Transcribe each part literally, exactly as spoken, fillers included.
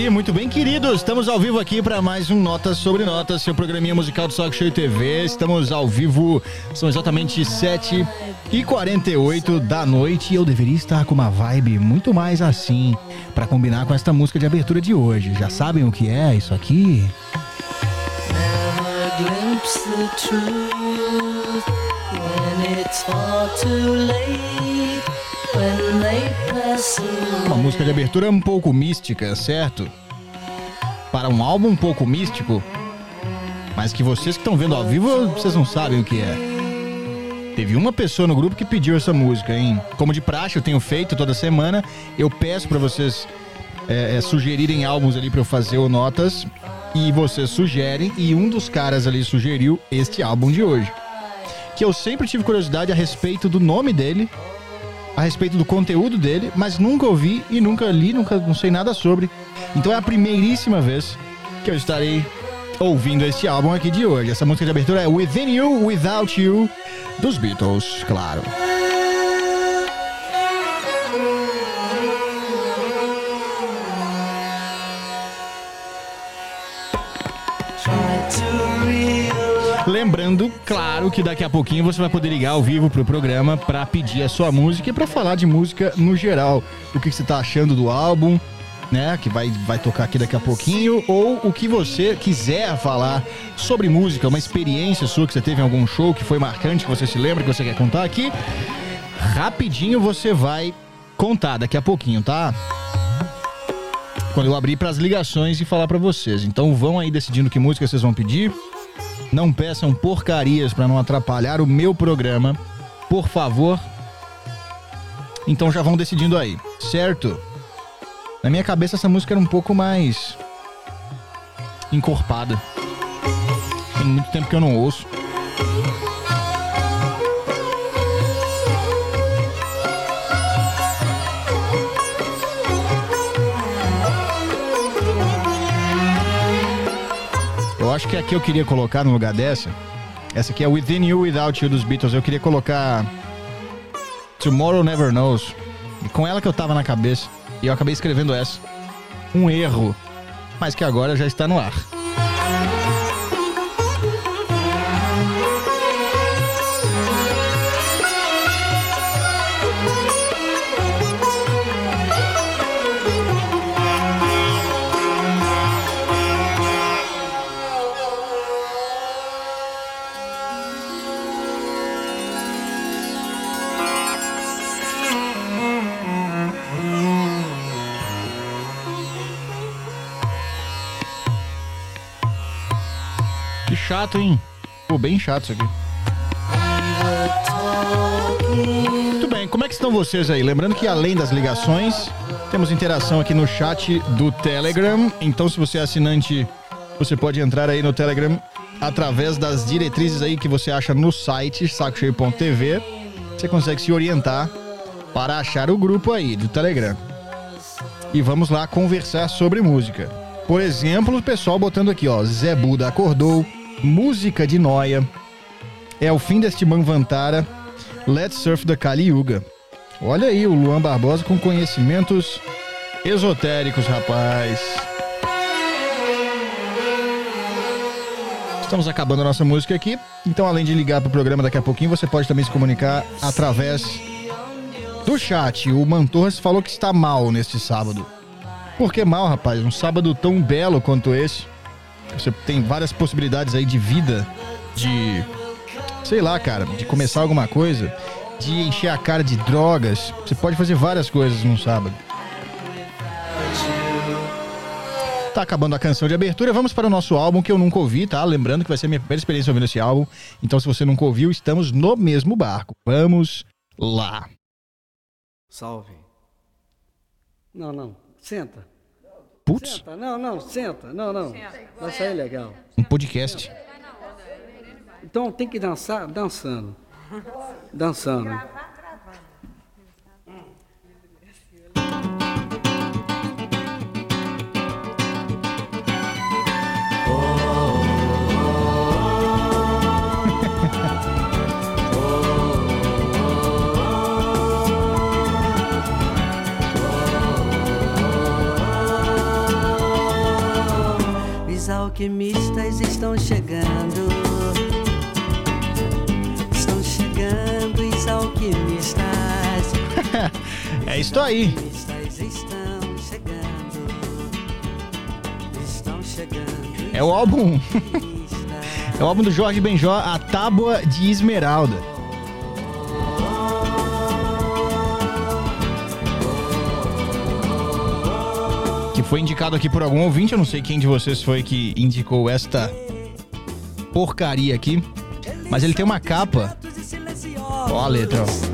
muito bem, queridos. Estamos ao vivo aqui para mais um Notas sobre Notas, seu programinha musical do Saco Cheio T V. Estamos ao vivo, são exatamente sete e quarenta e oito da noite e eu deveria estar com uma vibe muito mais assim para combinar com esta música de abertura de hoje. Já sabem o que é isso aqui? Never glimpse the truth when it's far too late. Uma música de abertura um pouco mística, certo? Para um álbum um pouco místico, mas que vocês que estão vendo ao vivo, vocês não sabem o que é. Teve uma pessoa no grupo que pediu essa música, hein? Como de praxe, eu tenho feito toda semana. Eu peço para vocês é, é, sugerirem álbuns ali para eu fazer o Notas. E vocês sugerem, e um dos caras ali sugeriu este álbum de hoje. Que eu sempre tive curiosidade a respeito do nome dele, a respeito do conteúdo dele, mas nunca ouvi e nunca li, nunca não sei nada sobre. Então é a primeiríssima vez que eu estarei ouvindo este álbum aqui de hoje. Essa música de abertura é Within You, Without You, dos Beatles, claro. Lembrando, claro, que daqui a pouquinho você vai poder ligar ao vivo pro programa pra pedir a sua música e pra falar de música no geral. O que você tá achando do álbum, né, que vai, vai tocar aqui daqui a pouquinho, ou o que você quiser falar sobre música, uma experiência sua que você teve em algum show que foi marcante, que você se lembra, que você quer contar aqui. Rapidinho você vai contar daqui a pouquinho, tá? Quando eu abrir pras ligações e falar pra vocês. Então vão aí decidindo que música vocês vão pedir. Não peçam porcarias pra não atrapalhar o meu programa, por favor. Então já vão decidindo aí, certo? Na minha cabeça essa música era um pouco mais encorpada. Tem muito tempo que eu não ouço. Eu acho que aqui eu queria colocar no lugar dessa. Essa aqui é Within You, Without You dos Beatles. Eu queria colocar Tomorrow Never Knows. E com ela que eu tava na cabeça. E eu acabei escrevendo essa. Um erro. Mas que agora já está no ar. Chato, hein? Pô, bem chato isso aqui. Muito bem, como é que estão vocês aí? Lembrando que além das ligações, temos interação aqui no chat do Telegram. Então se você é assinante, você pode entrar aí no Telegram através das diretrizes aí que você acha no site saco cheio ponto t v. Você consegue se orientar para achar o grupo aí do Telegram. E vamos lá conversar sobre música. Por exemplo, o pessoal botando aqui, ó, Zé Buda acordou, música de noia, é o fim deste Manvantara, Let's Surf da Kali Yuga. Olha aí o Luan Barbosa com conhecimentos esotéricos, rapaz. Estamos acabando a nossa música aqui, então além de ligar pro programa daqui a pouquinho, você pode também se comunicar através do chat. O Mantorras falou que está mal neste sábado. Por que mal, rapaz? Um sábado tão belo quanto esse. Você tem várias possibilidades aí de vida, de, sei lá, cara, de começar alguma coisa, de encher a cara de drogas. Você pode fazer várias coisas num sábado. Tá acabando a canção de abertura, vamos para o nosso álbum que eu nunca ouvi, tá? Lembrando que vai ser a minha primeira experiência ouvindo esse álbum. Então se você nunca ouviu, estamos no mesmo barco. Vamos lá. Salve. Não, não, senta. Putz. Senta, não, não, senta, não, não, vai sair legal. Um podcast. Então tem que dançar dançando, dançando. estão chegando. Estão chegando os alquimistas. É isso aí. Estão chegando. Estão chegando. É o álbum. É o álbum do Jorge Benjor, A Tábua de Esmeralda. Que foi indicado aqui por algum ouvinte. Eu não sei quem de vocês foi que indicou esta porcaria aqui. Mas ele tem uma capa. Ó a letra, ó.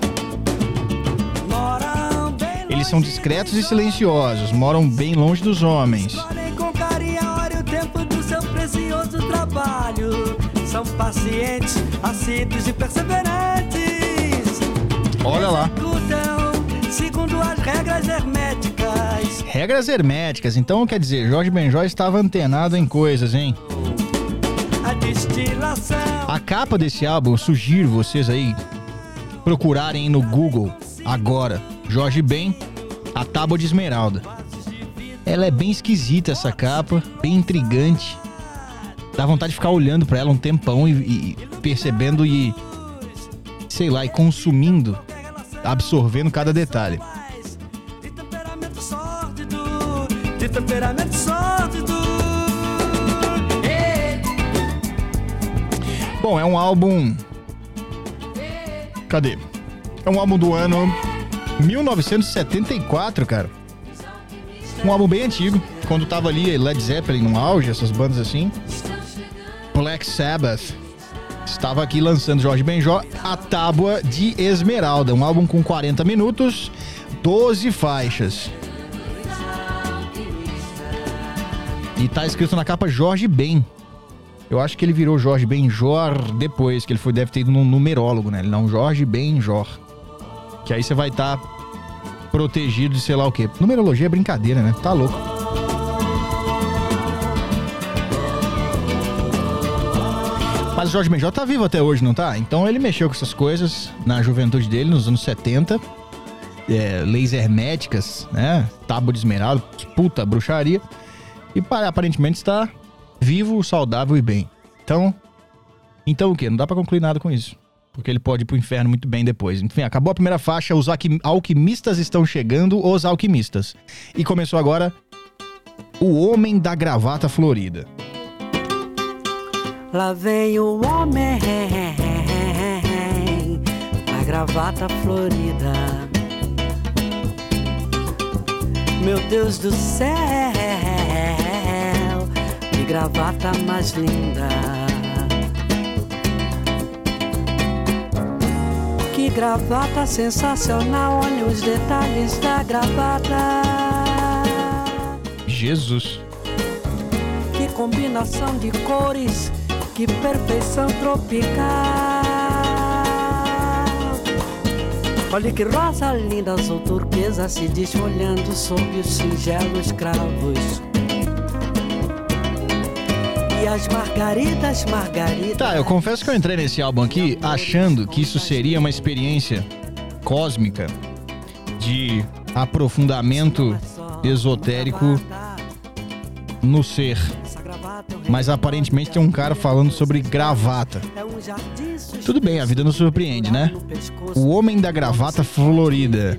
Eles são discretos e silenciosos, moram bem longe dos homens. Com carinho, olha o tempo do seu precioso trabalho. São pacientes, assíduos e perseverantes. Olha lá. Executam segundo as regras herméticas. Regras herméticas. Então, quer dizer, Jorge Benjor estava antenado em coisas, hein? A destilação. A capa desse álbum, eu sugiro vocês aí procurarem no Google agora. Jorge Ben, A Tábua de Esmeralda. Ela é bem esquisita, essa capa, bem intrigante. Dá vontade de ficar olhando pra ela um tempão e, e percebendo e, sei lá, e consumindo, absorvendo cada detalhe. De temperamento sórdido, de temperamento sórdido. Bom, é um álbum... Cadê? É um álbum do ano mil novecentos e setenta e quatro, cara. Um álbum bem antigo, quando tava ali Led Zeppelin no auge, essas bandas assim. Black Sabbath estava aqui lançando Jorge Benjor, A Tábua de Esmeralda. Um álbum com quarenta minutos, doze faixas. E tá escrito na capa Jorge Ben. Eu acho que ele virou Jorge Benjor depois, que ele foi, deve ter ido num numerólogo, né? Ele não, Jorge Benjor. Que aí você vai estar tá protegido de sei lá o quê. Numerologia é brincadeira, né? Tá louco. Mas o Jorge Benjor tá vivo até hoje, não tá? Então ele mexeu com essas coisas na juventude dele, nos anos setenta. É, leis herméticas, né? Tábua de Esmeralda, puta bruxaria. E aparentemente está vivo, saudável e bem. Então, então o quê? Não dá pra concluir nada com isso. Porque ele pode ir pro inferno muito bem depois. Enfim, acabou a primeira faixa, os alquimistas estão chegando, os alquimistas. E começou agora O Homem da Gravata Florida. Lá vem o homem da gravata florida. Meu Deus do céu, que gravata mais linda. Que gravata sensacional, olha os detalhes da gravata. Jesus. Que combinação de cores, que perfeição tropical. Olha que rosa linda, azul turquesa se desfolhando sob os singelos cravos. E as margaridas, margaridas... Tá, eu confesso que eu entrei nesse álbum aqui achando que isso seria uma experiência cósmica de aprofundamento esotérico no ser. Mas aparentemente tem um cara falando sobre gravata. Tudo bem, a vida nos surpreende, né? O Homem da Gravata Florida.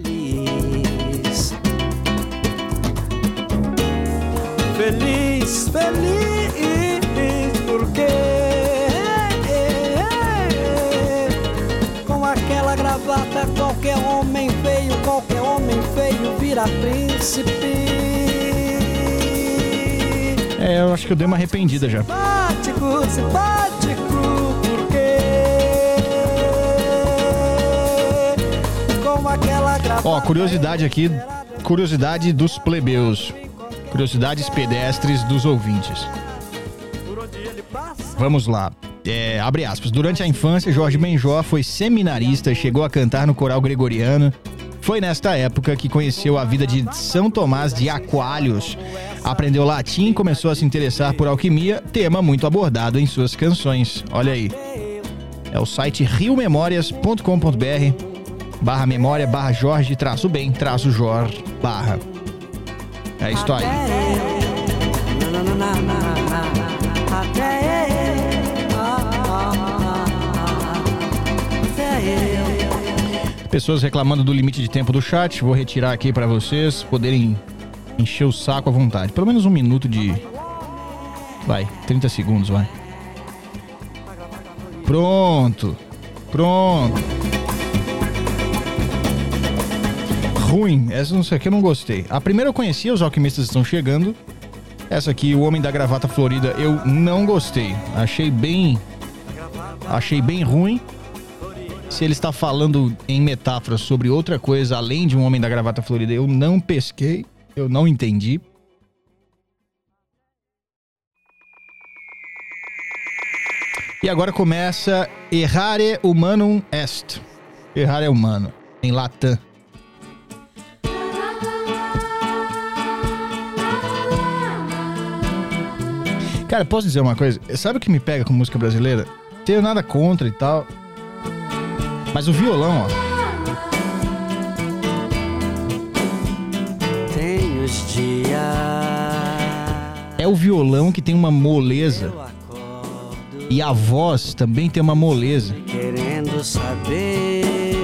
Feliz, feliz, porque com aquela gravata qualquer homem feio, qualquer homem feio vira príncipe. É, eu acho que eu dei uma arrependida já. Simpático, simpático, porque com aquela gravata... Ó, curiosidade aqui, curiosidade dos plebeus. Curiosidades pedestres dos ouvintes. Vamos lá. É, abre aspas. Durante a infância, Jorge Benjor foi seminarista e chegou a cantar no coral gregoriano. Foi nesta época que conheceu a vida de São Tomás de Aquálios. Aprendeu latim e começou a se interessar por alquimia, tema muito abordado em suas canções. Olha aí. É o site riomemórias ponto com ponto br barra memória barra Jorge traço bem traço Jor barra. É isso aí. Até Pessoas reclamando do limite de tempo do chat. Vou retirar aqui pra vocês poderem encher o saco à vontade. Pelo menos um minuto de... Vai, trinta segundos, vai. Pronto. Pronto. Ruim. Essa não sei o que eu não gostei. A primeira eu conhecia, Os Alquimistas Estão Chegando. Essa aqui, O Homem da Gravata Florida, eu não gostei. Achei bem... Achei bem ruim. Se ele está falando em metáforas sobre outra coisa além de Um Homem da Gravata Florida, eu não pesquei. Eu não entendi. E agora começa Errare Humanum Est. Errare Humano, em Latam. Cara, posso dizer uma coisa? Sabe o que me pega com música brasileira? Não tenho nada contra e tal. Mas o violão, ó. Tem os dias. É o violão que tem uma moleza. E a voz também tem uma moleza. Querendo saber.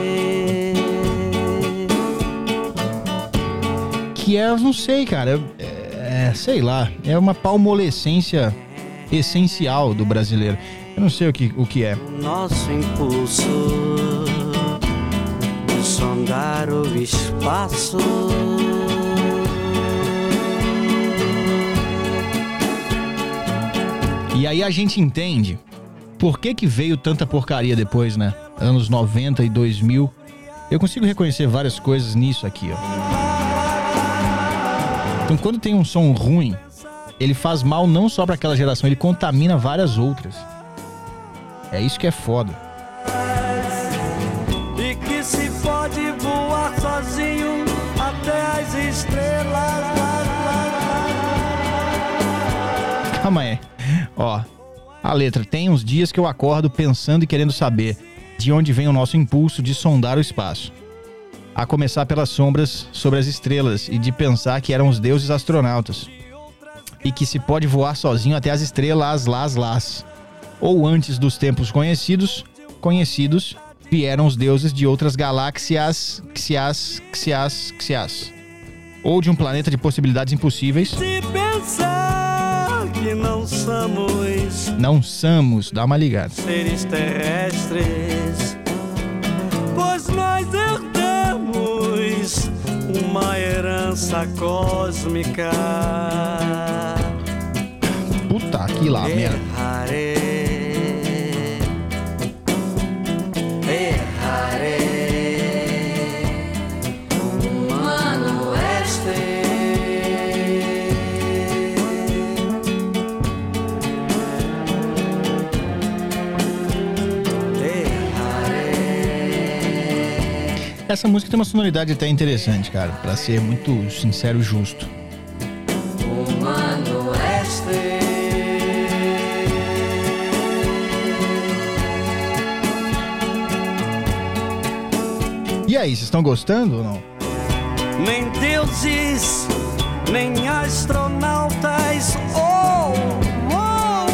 Que é, eu não sei, cara. É, é, sei lá. É uma palmolescência essencial do brasileiro. Eu não sei o que, o que é. Nosso impulso de sondar o espaço. E aí a gente entende por que que veio tanta porcaria depois, né? Anos noventa e dois mil. Eu consigo reconhecer várias coisas nisso aqui, ó. Então quando tem um som ruim, ele faz mal não só pra aquela geração, ele contamina várias outras. É isso que é foda. E que se pode voar sozinho até as estrelas. Calma aí. Ó, a letra. Tem uns dias que eu acordo pensando e querendo saber de onde vem o nosso impulso de sondar o espaço. A começar pelas sombras sobre as estrelas e de pensar que eram os deuses astronautas. E que se pode voar sozinho até as estrelas, las, las. Ou antes dos tempos conhecidos, conhecidos, vieram os deuses de outras galáxias, xias, xias, xias. Ou de um planeta de possibilidades impossíveis. Se pensar que não somos, não somos, dá uma ligada. Seres terrestres, pois nós herdamos uma herança cósmica. Puta que lá, merda. Essa música tem uma sonoridade até interessante, cara, pra ser muito sincero e justo. E aí, vocês estão gostando ou não? Nem deuses, nem astronautas, oh, oh,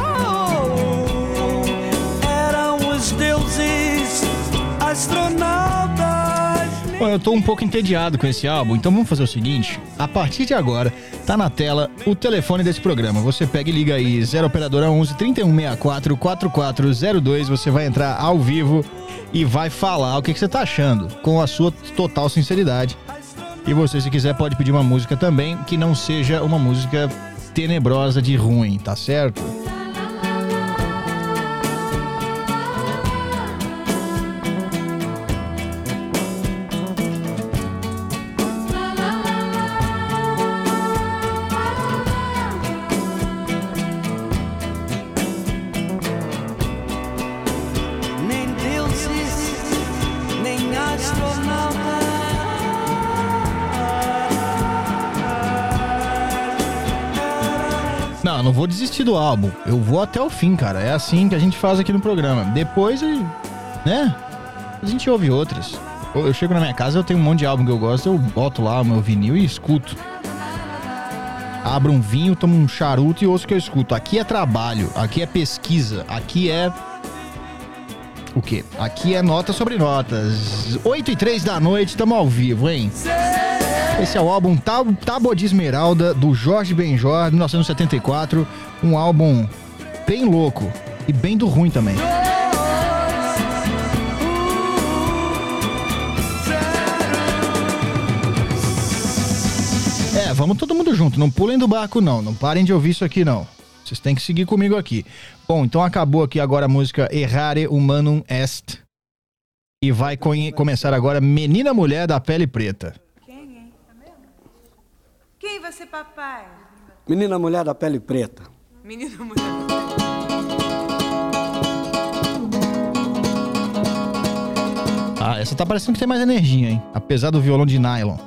oh, eram os deuses astronautas. Bom, eu tô um pouco entediado com esse álbum, então vamos fazer o seguinte. A partir de agora, tá na tela o telefone desse programa. Você pega e liga aí, zero operadora onze, trinta e um sessenta e quatro, quarenta e quatro zero dois. Você vai entrar ao vivo e vai falar o que, que você tá achando, com a sua total sinceridade. E você, se quiser, pode pedir uma música também, que não seja uma música tenebrosa de ruim, tá certo? Não, não vou desistir do álbum. Eu vou até o fim, cara. É assim que a gente faz aqui no programa. Depois, né? A gente ouve outras. Eu chego na minha casa, eu tenho um monte de álbum que eu gosto, eu boto lá o meu vinil e escuto. Abro um vinho, tomo um charuto e ouço o que eu escuto. Aqui é trabalho, aqui é pesquisa, aqui é O quê? Aqui é Nota sobre Notas. oito e três da noite, estamos ao vivo, hein? Esse é o álbum Tábua de Esmeralda, do Jorge Benjor, mil novecentos e setenta e quatro. Um álbum bem louco e bem do ruim também. É, vamos todo mundo junto, não pulem do barco não, não parem de ouvir isso aqui não. Vocês têm que seguir comigo aqui. Bom, então acabou aqui agora a música Errare Humanum Est. E vai co- começar agora Menina Mulher da Pele Preta. Quem, hein? Tá mesmo? Quem vai ser papai? Menina Mulher da Pele Preta. Menina mulher. Ah, essa tá parecendo que tem mais energia, hein? Apesar do violão de nylon.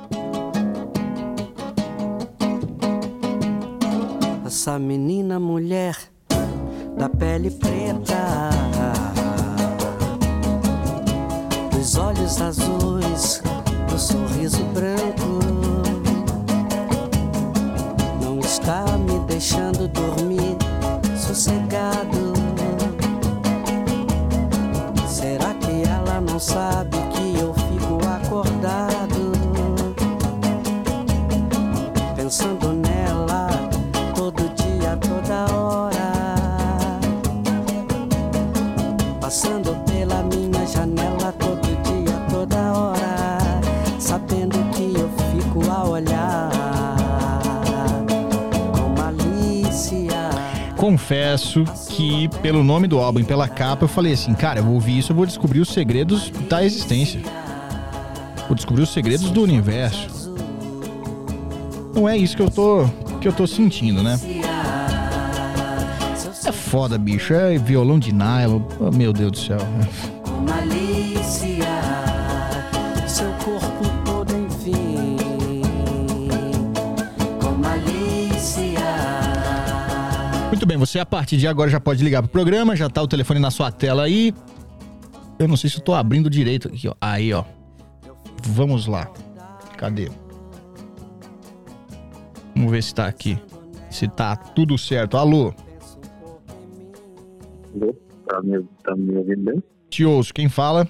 Essa menina mulher da pele preta, dos olhos azuis, do sorriso branco, não está me deixando dormir sossegado. Será que ela não sabe que eu fico acordado, pensando nela todo dia, toda hora, passando pela minha janela todo dia, toda hora, sabendo que eu fico a olhar com malícia. Confesso que pelo nome do álbum e pela capa eu falei assim, cara, eu vou ouvir isso, eu vou descobrir os segredos da existência. Vou descobrir os segredos do universo. Não é isso que eu tô, que eu tô sentindo, né? É foda, bicho. É violão de nylon. Oh, meu Deus do céu. Com malícia, seu corpo todo enfim, com malícia. Muito bem, você a partir de agora já pode ligar pro programa, já tá o telefone na sua tela aí. Eu não sei se eu tô abrindo direito aqui, ó. Aí, ó. Vamos lá. Cadê? Vamos ver se tá aqui. Se tá tudo certo. Alô? Tá me, tá me ouvindo bem? Te ouço. Quem fala?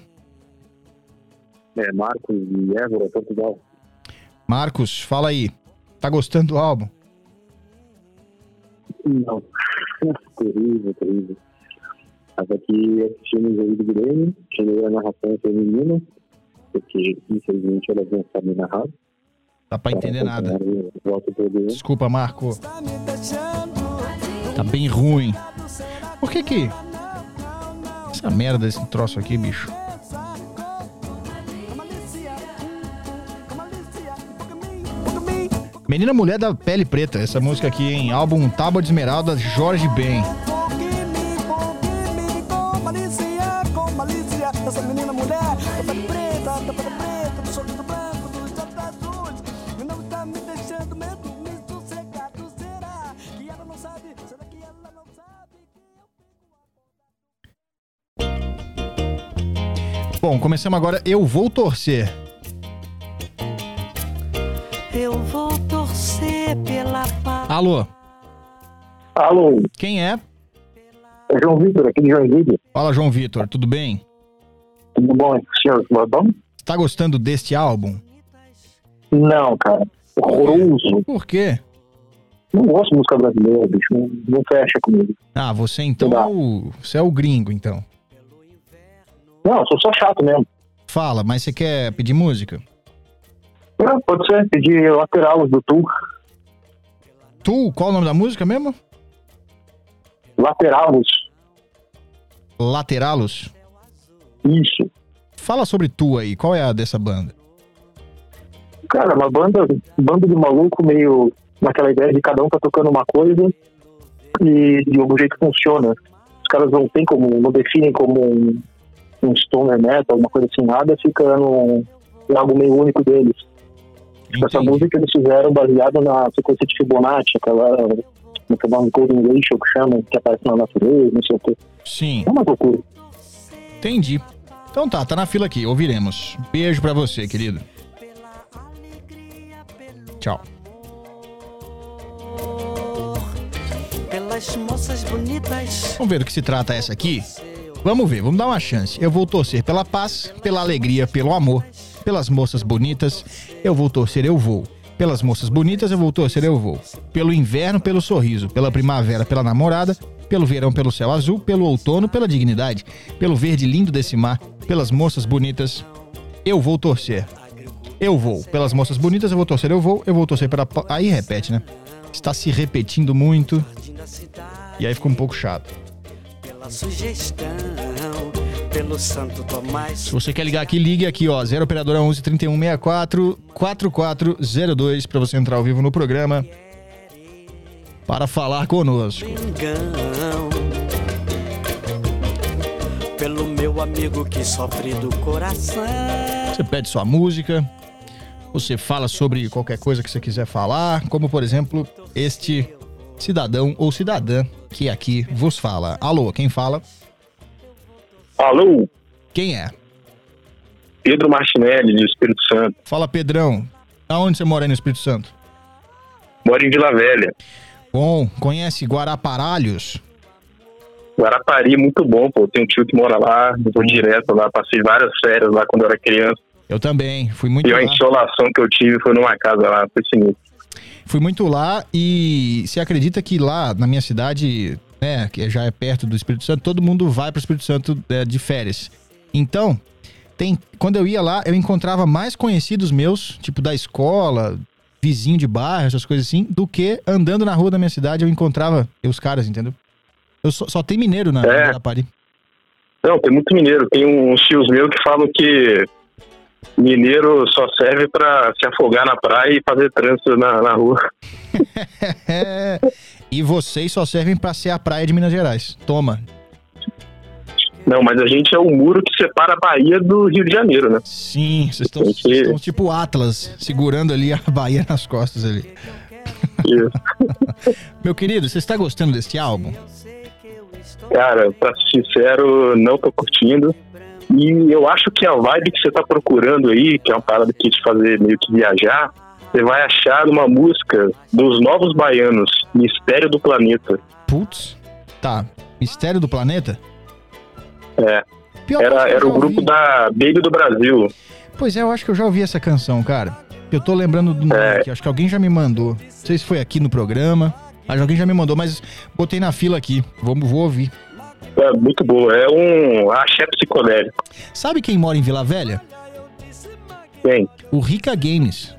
É Marcos de Évora, Portugal. Marcos, fala aí. Tá gostando do álbum? Não. terrível, terrível. Mas aqui assistimos aí do Grêmio, tirei a narração feminina, porque infelizmente elas não sabem narrar. Dá pra entender nada. Desculpa, Marco. Tá bem ruim. Por que que... Essa merda desse troço aqui, bicho. Menina Mulher da Pele Preta. Essa música aqui em álbum Tábua de Esmeralda, Jorge Ben. Essa menina mulher da pele preta, da pele preta, do sorriso branco, dos olhos azuis, não tá me deixando medo, me sossegado. Será que ela não sabe? Será que ela não sabe que eu Bom, começamos agora. Eu Vou Torcer. Eu vou torcer pela paz. Alô? Alô? Quem é? É João Vitor, aqui de Joinville. Fala, João Vitor. Tudo bem? Tudo bom, senhor? Tudo bom? Você tá gostando deste álbum? Não, cara. Horroroso. Por quê? Não gosto de música brasileira, bicho. Não, não fecha comigo. Ah, você então é o... Você é o gringo, então. Não, eu sou só chato mesmo. Fala, mas você quer pedir música? É, pode ser. Pedir Lateral do Tu. Tu? Qual o nome da música mesmo? Lateralos. Lateralos? Isso. Fala sobre Tu aí. Qual é a dessa banda? Cara, uma banda, banda de maluco meio naquela ideia de cada um tá tocando uma coisa e de algum jeito funciona. Os caras não tem como, não definem como um, um stoner metal, alguma coisa assim, nada, fica no, em algo meio único deles. Entendi. Essa música eles fizeram baseada na sequência de Fibonacci, aquela, aquela Golden Ratio que chama, que aparece na natureza, não sei o que. Sim. É uma loucura. Entendi. Então tá, tá na fila aqui, ouviremos. Beijo pra você, querido. Tchau. Pelas moças bonitas. Vamos ver do que se trata essa aqui? Vamos ver, vamos dar uma chance. Eu vou torcer pela paz, pela alegria, pelo amor, pelas moças bonitas. Eu vou torcer, eu vou. Pelas moças bonitas, eu vou torcer, eu vou. Pelo inverno, pelo sorriso. Pela primavera, pela namorada. Pelo verão, pelo céu azul. Pelo outono, pela dignidade. Pelo verde lindo desse mar. Pelas moças bonitas, eu vou torcer. Eu vou. Pelas moças bonitas, eu vou torcer, eu vou. Eu vou torcer pela... Aí repete, né? Está se repetindo muito. E aí fica um pouco chato. Pela sugestão, pelo Santo Tomás. Se você quer ligar aqui, ligue aqui, ó. zero operadora onze, trinta e um, sessenta e quatro, quarenta e quatro zero dois pra você entrar ao vivo no programa para falar conosco. Pelo meu amigo que sofre do coração. Você pede sua música, você fala sobre qualquer coisa que você quiser falar, como por exemplo, este cidadão ou cidadã que aqui vos fala. Alô, quem fala? Alô, Quem é? Pedro Martinelli, do Espírito Santo. Fala, Pedrão. Aonde você mora aí no Espírito Santo? Moro em Vila Velha. Bom, conhece Guaraparalhos? Guarapari, muito bom, pô. Tem um tio que mora lá, eu vou direto lá, passei várias férias lá quando eu era criança. Eu também, fui muito E a lá. insolação que eu tive foi numa casa lá, foi sinistro. Fui muito lá e você acredita que lá na minha cidade, né, que já é perto do Espírito Santo, todo mundo vai pro Espírito Santo é, de férias. Então, tem, quando eu ia lá, eu encontrava mais conhecidos meus, tipo da escola, vizinho de bairro, essas coisas assim, do que andando na rua da minha cidade eu encontrava os caras, entendeu? Eu só, só tem mineiro na É. Guarapari. Não, tem muito mineiro. Tem uns tios meus que falam que mineiro só serve pra se afogar na praia e fazer trânsito na, na rua. E vocês só servem pra ser a praia de Minas Gerais. Toma. Não, mas a gente é o muro que separa a Bahia do Rio de Janeiro, né? Sim, vocês estão, Tem que- vocês estão tipo Atlas, segurando ali a Bahia nas costas ali. Isso. Meu querido, você está gostando desse álbum? Cara, pra ser sincero, não tô curtindo. E eu acho que a vibe que você tá procurando aí, que é uma parada que te fazer meio que viajar, você vai achar uma música dos Novos Baianos, Mistério do Planeta. Putz, tá. Mistério do Planeta? É. Pior que eu Era, acho que eu era o já grupo ouvi. da Baby do Brasil. Pois é, eu acho que eu já ouvi essa canção, cara. Eu tô lembrando do nome É. aqui, acho que alguém já me mandou. Não sei se foi aqui no programa, mas alguém já me mandou, mas botei na fila aqui. Vou, vou ouvir. É muito boa. É um axé psicodélico. Sabe quem mora em Vila Velha? Quem? O Rica Games.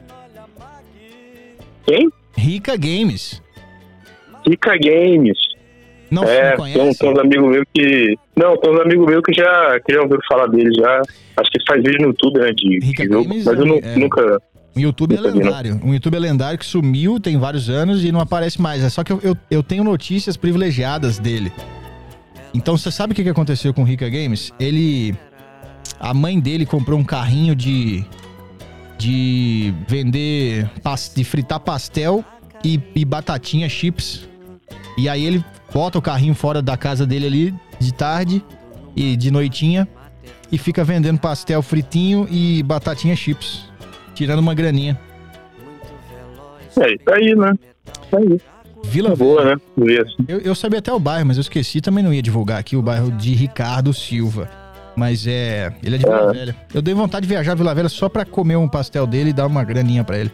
Quem? Rica Games. Rica Games. Não, É, não tem, um- conhece? tem uns amigos meus que... Não, tem uns amigos meus que já, que já ouviram falar dele já. Acho que faz vídeo no YouTube, né, de, Rica de jogo. Games Mas eu nu- é- nunca... Um youtuber Nunca vi, não. lendário. Um youtuber lendário que sumiu tem vários anos e não aparece mais. É só que eu, eu, eu tenho notícias privilegiadas dele. Então você sabe o que que aconteceu com o Rica Games? Ele... A mãe dele comprou um carrinho de... De vender... pas- De fritar pastel e, e batatinha, chips. E aí ele bota o carrinho fora da casa dele ali de tarde e de noitinha e fica vendendo pastel fritinho e batatinha chips. Tirando uma graninha. É, tá aí, né? Tá aí. Vila Boa, né? Ver assim. Eu, eu sabia até o bairro, mas eu esqueci, também não ia divulgar aqui o bairro de Ricardo Silva. Mas é... Ele é de Vila Ah. Velha. Eu dei vontade de viajar a Vila Velha só pra comer um pastel dele e dar uma graninha pra ele.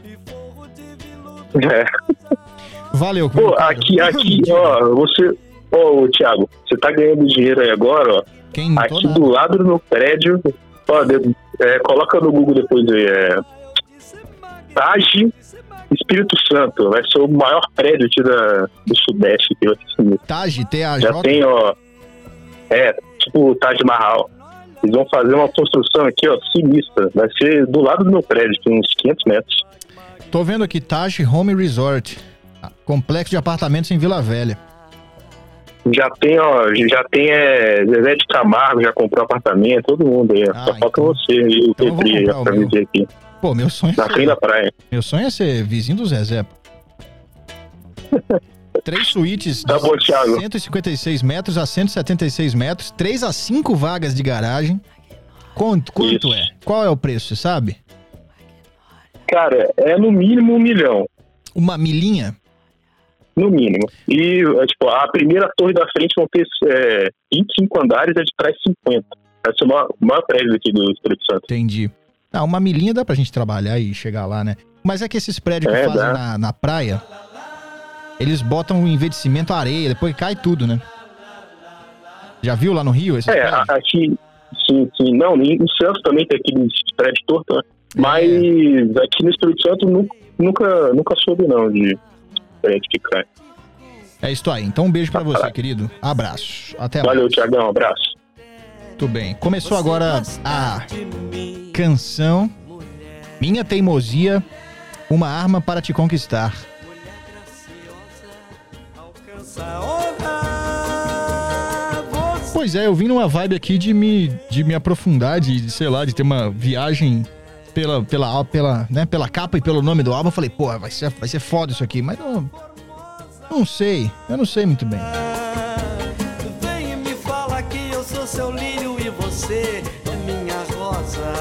É. Valeu, Pô, meu caro. aqui, aqui, ó, você... Ô, Thiago, você tá ganhando dinheiro aí agora, ó. Quem não tô Aqui nada. do lado do meu prédio, ó, de- é, coloca no Google depois aí, é... Tage Espírito Santo, vai ser o maior prédio aqui da, do Sudeste, que vai ser sinistro. Taj, T A Já J. tem, ó, é, tipo o Taj Mahal. Eles vão fazer uma construção aqui, ó, sinistra. Vai ser do lado do meu prédio, tem uns quinhentos metros. Tô vendo aqui, Taj Home Resort. Complexo de apartamentos em Vila Velha. Já tem, ó, já tem é, Zezé de Camargo, já comprou apartamento, todo mundo aí. ó. Ah, Só falta então- você e o então eu vou Petri comprar o pra meu. viver aqui. Pô, meu sonho Na é frente da praia. Meu sonho é ser vizinho do Zezé. Três suítes Tá bom, Thiago. cento e cinquenta e seis metros a cento e setenta e seis metros, três a cinco vagas de garagem. Quanto, quanto Isso. é? Qual é o preço, você sabe? Cara, é no mínimo um milhão. Uma milinha? no mínimo. E, é, tipo, a primeira torre da frente vão ter é, vinte e cinco andares, a de trás cinquenta. Vai ser o maior, o maior prédio aqui do Espírito Santo. Entendi. Ah, uma milhinha dá pra gente trabalhar e chegar lá, né? Mas é que esses prédios É, que fazem dá. na, na praia, eles botam o envelhecimento areia, depois cai tudo, né? Já viu lá no Rio esses É, prédios? a- aqui, sim, sim. Não, em Santos também tem aqueles prédios tortos, né? É. Mas aqui no Espírito Santo nu- nunca, nunca soube, não, de prédio que cai. É isso aí. Então um beijo pra você, querido. Abraço. Até Valeu, mais. Tiagão, abraço. Muito bem. Começou agora a canção Minha Teimosia, uma arma para te conquistar. Pois é, eu vim numa vibe aqui de me, de me aprofundar, de, sei lá, de ter uma viagem pela, pela, pela, né, pela capa e pelo nome do álbum. Eu falei, pô, vai ser, vai ser foda isso aqui, mas não, não sei, eu não sei muito bem. Vem e me fala que eu sou seu lírio e você é minha rosa.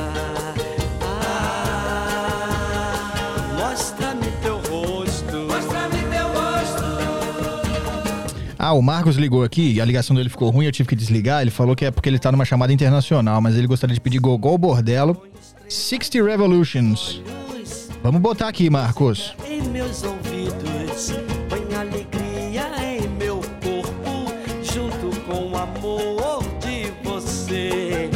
Ah, mostra-me teu rosto. Mostra-me teu rosto. Ah, o Marcos ligou aqui e a ligação dele ficou ruim, eu tive que desligar. Ele falou que é porque ele tá numa chamada internacional, mas ele gostaria de pedir Gogol Bordello, sixty Revolutions. Vamos botar aqui, Marcos. Em meus ouvidos, põe alegria em meu corpo, junto com o amor de você,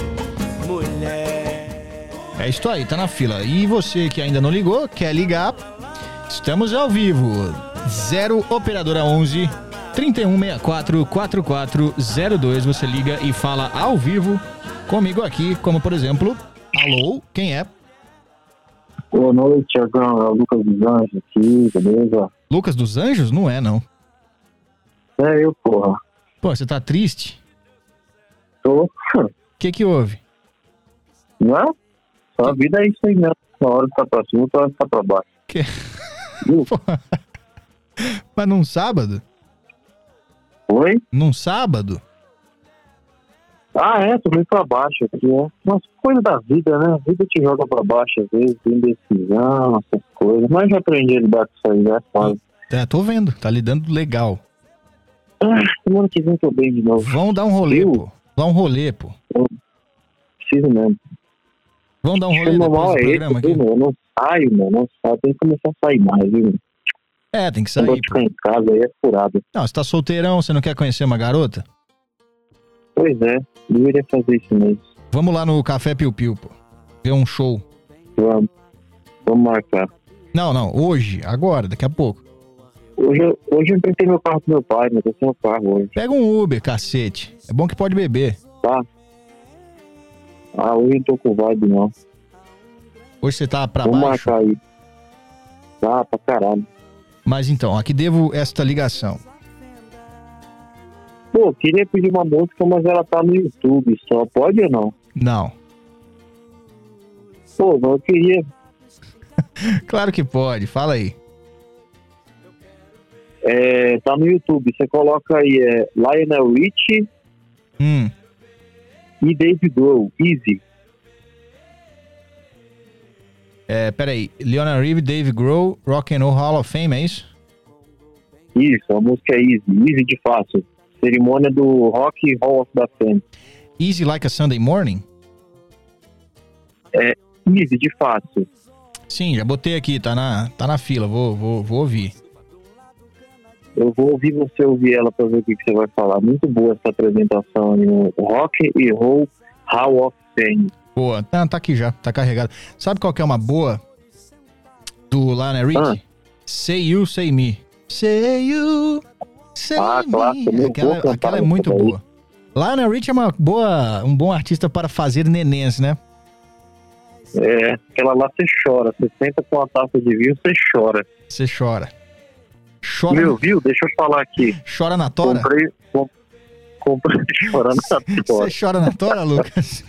mulher. É isso aí, tá na fila. E você que ainda não ligou, quer ligar? Estamos ao vivo. zero operadora onze, trinta e um sessenta e quatro, quarenta e quatro zero dois. Você liga e fala ao vivo comigo aqui, como por exemplo, alô, quem é? Boa noite, Tiagão. É o Lucas dos Anjos aqui, beleza? Lucas dos Anjos? Não é, não. É eu, porra. Pô, você tá triste? Tô. O que que houve? Não é? Só a vida é isso aí mesmo. Uma hora tá pra cima, outra hora tá pra baixo. Que... Viu? Mas num sábado? Oi? Num sábado? Ah, é, tô meio pra baixo aqui, é. Umas coisas da vida, né? A vida te joga pra baixo às vezes, indecisão, essas coisas. Mas já aprendi a lidar com isso aí, né? Quase. É, tô vendo, tá lidando legal. Ah, semana que vem tô bem de novo. Vamos dar um rolê, Viu? pô. Dar um rolê, pô. Preciso mesmo. Vamos dar um rolê O depois normal do é programa esse, aqui? viu, meu? Eu não saio, mano. Não saio. Tem que começar a sair mais, viu? É, tem que Não vou sair, pô. ficar em casa aí, é furado. Não, você tá solteirão, você não quer conhecer uma garota? Pois é, deveria fazer isso mesmo. Vamos lá no Café Piu Piu, pô. Ver um show. Vamos. Vamos marcar. Não, não, hoje, agora, daqui a pouco. Hoje, eu- hoje eu emprestei meu carro pro meu pai, mas eu tenho um carro hoje, Pega um Uber, cacete. É bom que pode beber. tá? Ah, hoje eu não tô com vibe, não. Hoje você tá pra Vamos baixo. marcar aí. Tá, pra caralho. Mas então, aqui devo esta ligação. Pô, eu queria pedir uma música, mas ela tá no YouTube só. Pode ou não? Não. Pô, mas eu queria... Claro que pode, fala aí. É, tá no YouTube. Você coloca aí, é Lionel Richie Hum, e Dave Grohl. Easy. é, peraí. Leonard Reeve, Dave Grohl, Rock and Roll Hall of Fame, é isso? Isso, a música é Easy. Easy de fácil. Cerimônia do Rock Hall of the Fame. Easy Like a Sunday Morning? Easy de fácil. Sim, já botei aqui, tá na, tá na fila, vou, vou, vou ouvir. Eu vou ouvir você ouvir ela pra ver o que, que você vai falar. Muito boa essa apresentação aí no Rock and Roll Hall of Fame. Boa, tá, tá aqui já, tá carregado. Sabe qual que é uma boa do Lionel Richie? Ah. Say You, Say Me. Say You, Say Ah, Me. clássico, muito Aquela, boa, aquela é cantada muito essa daí. boa. Lionel Richie é uma boa, um bom artista para fazer nenéns, né? É, aquela lá você chora. Você senta com uma taça de vinho, você chora. Você chora. Chora, Viu, viu? Deixa eu falar aqui. chora na tora? Comprei, com, comprei chorando na Você tora. chora na tora, Lucas?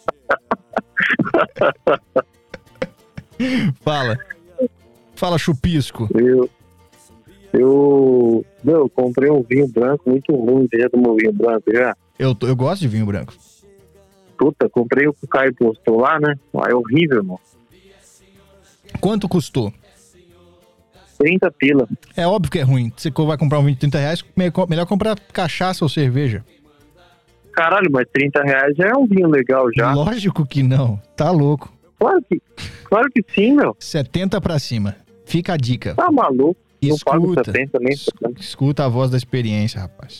Fala. Fala, chupisco. Eu, eu, meu, eu comprei um vinho branco muito ruim. Você já tomou vinho branco já? Eu, tô- eu gosto de vinho branco. Puta, comprei o que o Caio postou lá, né? Ah, é horrível, mano. Quanto custou? trinta pila. É óbvio que é ruim. Você vai comprar um vinho de trinta reais, melhor comprar cachaça ou cerveja. Caralho, mas trinta reais já é um vinho legal já. Lógico que não. Tá louco. Claro que, claro que sim, meu. setenta pra cima. Fica a dica. Tá maluco. Não pago Escuta, setenta nem es- escuta a voz da experiência, rapaz.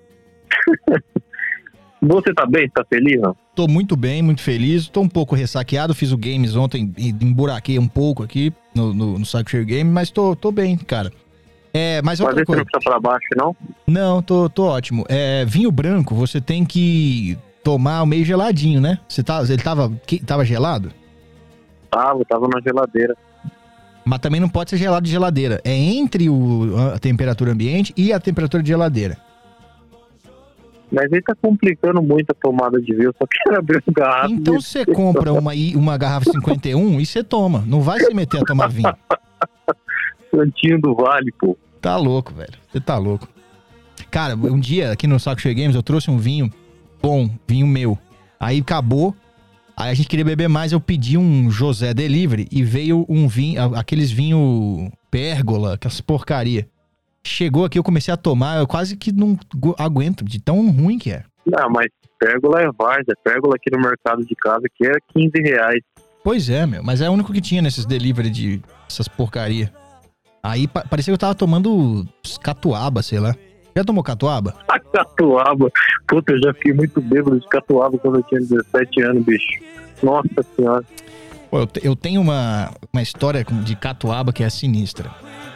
Você tá bem? Tá feliz, não? Tô muito bem, muito feliz. Tô um pouco ressaqueado. Fiz o games ontem e emburaquei um pouco aqui no, no, no Saco Cheio Game, mas tô, tô bem, cara. É, mas outra Mas esse coisa. não fica pra baixo, não? Não, tô, tô ótimo. É, vinho branco, você tem que tomar o meio geladinho, né? Você tá, ele tava, que- tava gelado? Tava, tava na geladeira. Mas também não pode ser gelado de geladeira. É entre o, a temperatura ambiente e a temperatura de geladeira. Mas aí tá complicando muito a tomada de vinho. Eu só quero abrir um garrafa. Então você compra uma, i- uma garrafa cinquenta e um e você toma. Não vai se meter a tomar vinho. Cantinho do Vale, pô. Tá louco, velho. Você tá louco. Cara, um dia aqui no Saco Cheio Games eu trouxe um vinho bom, vinho meu. Aí acabou. Aí a gente queria beber mais, eu pedi um José Delivery e veio um vinho, a- aqueles vinho pérgola, aquelas porcaria. Chegou aqui, eu comecei a tomar, eu quase que não gu- aguento, de tão ruim que é. Não, mas pérgola é várzea. Pérgola aqui no mercado de casa que é quinze reais. Pois é, meu, mas é o único que tinha nesses delivery de essas porcaria. Aí pa- parecia que eu tava tomando catuaba, sei lá. Já tomou catuaba? A catuaba. Puta, eu já fiquei muito bêbado de catuaba quando eu tinha dezessete anos, bicho. Nossa senhora. Pô, eu, te- eu tenho uma, uma história com- de catuaba que é sinistra.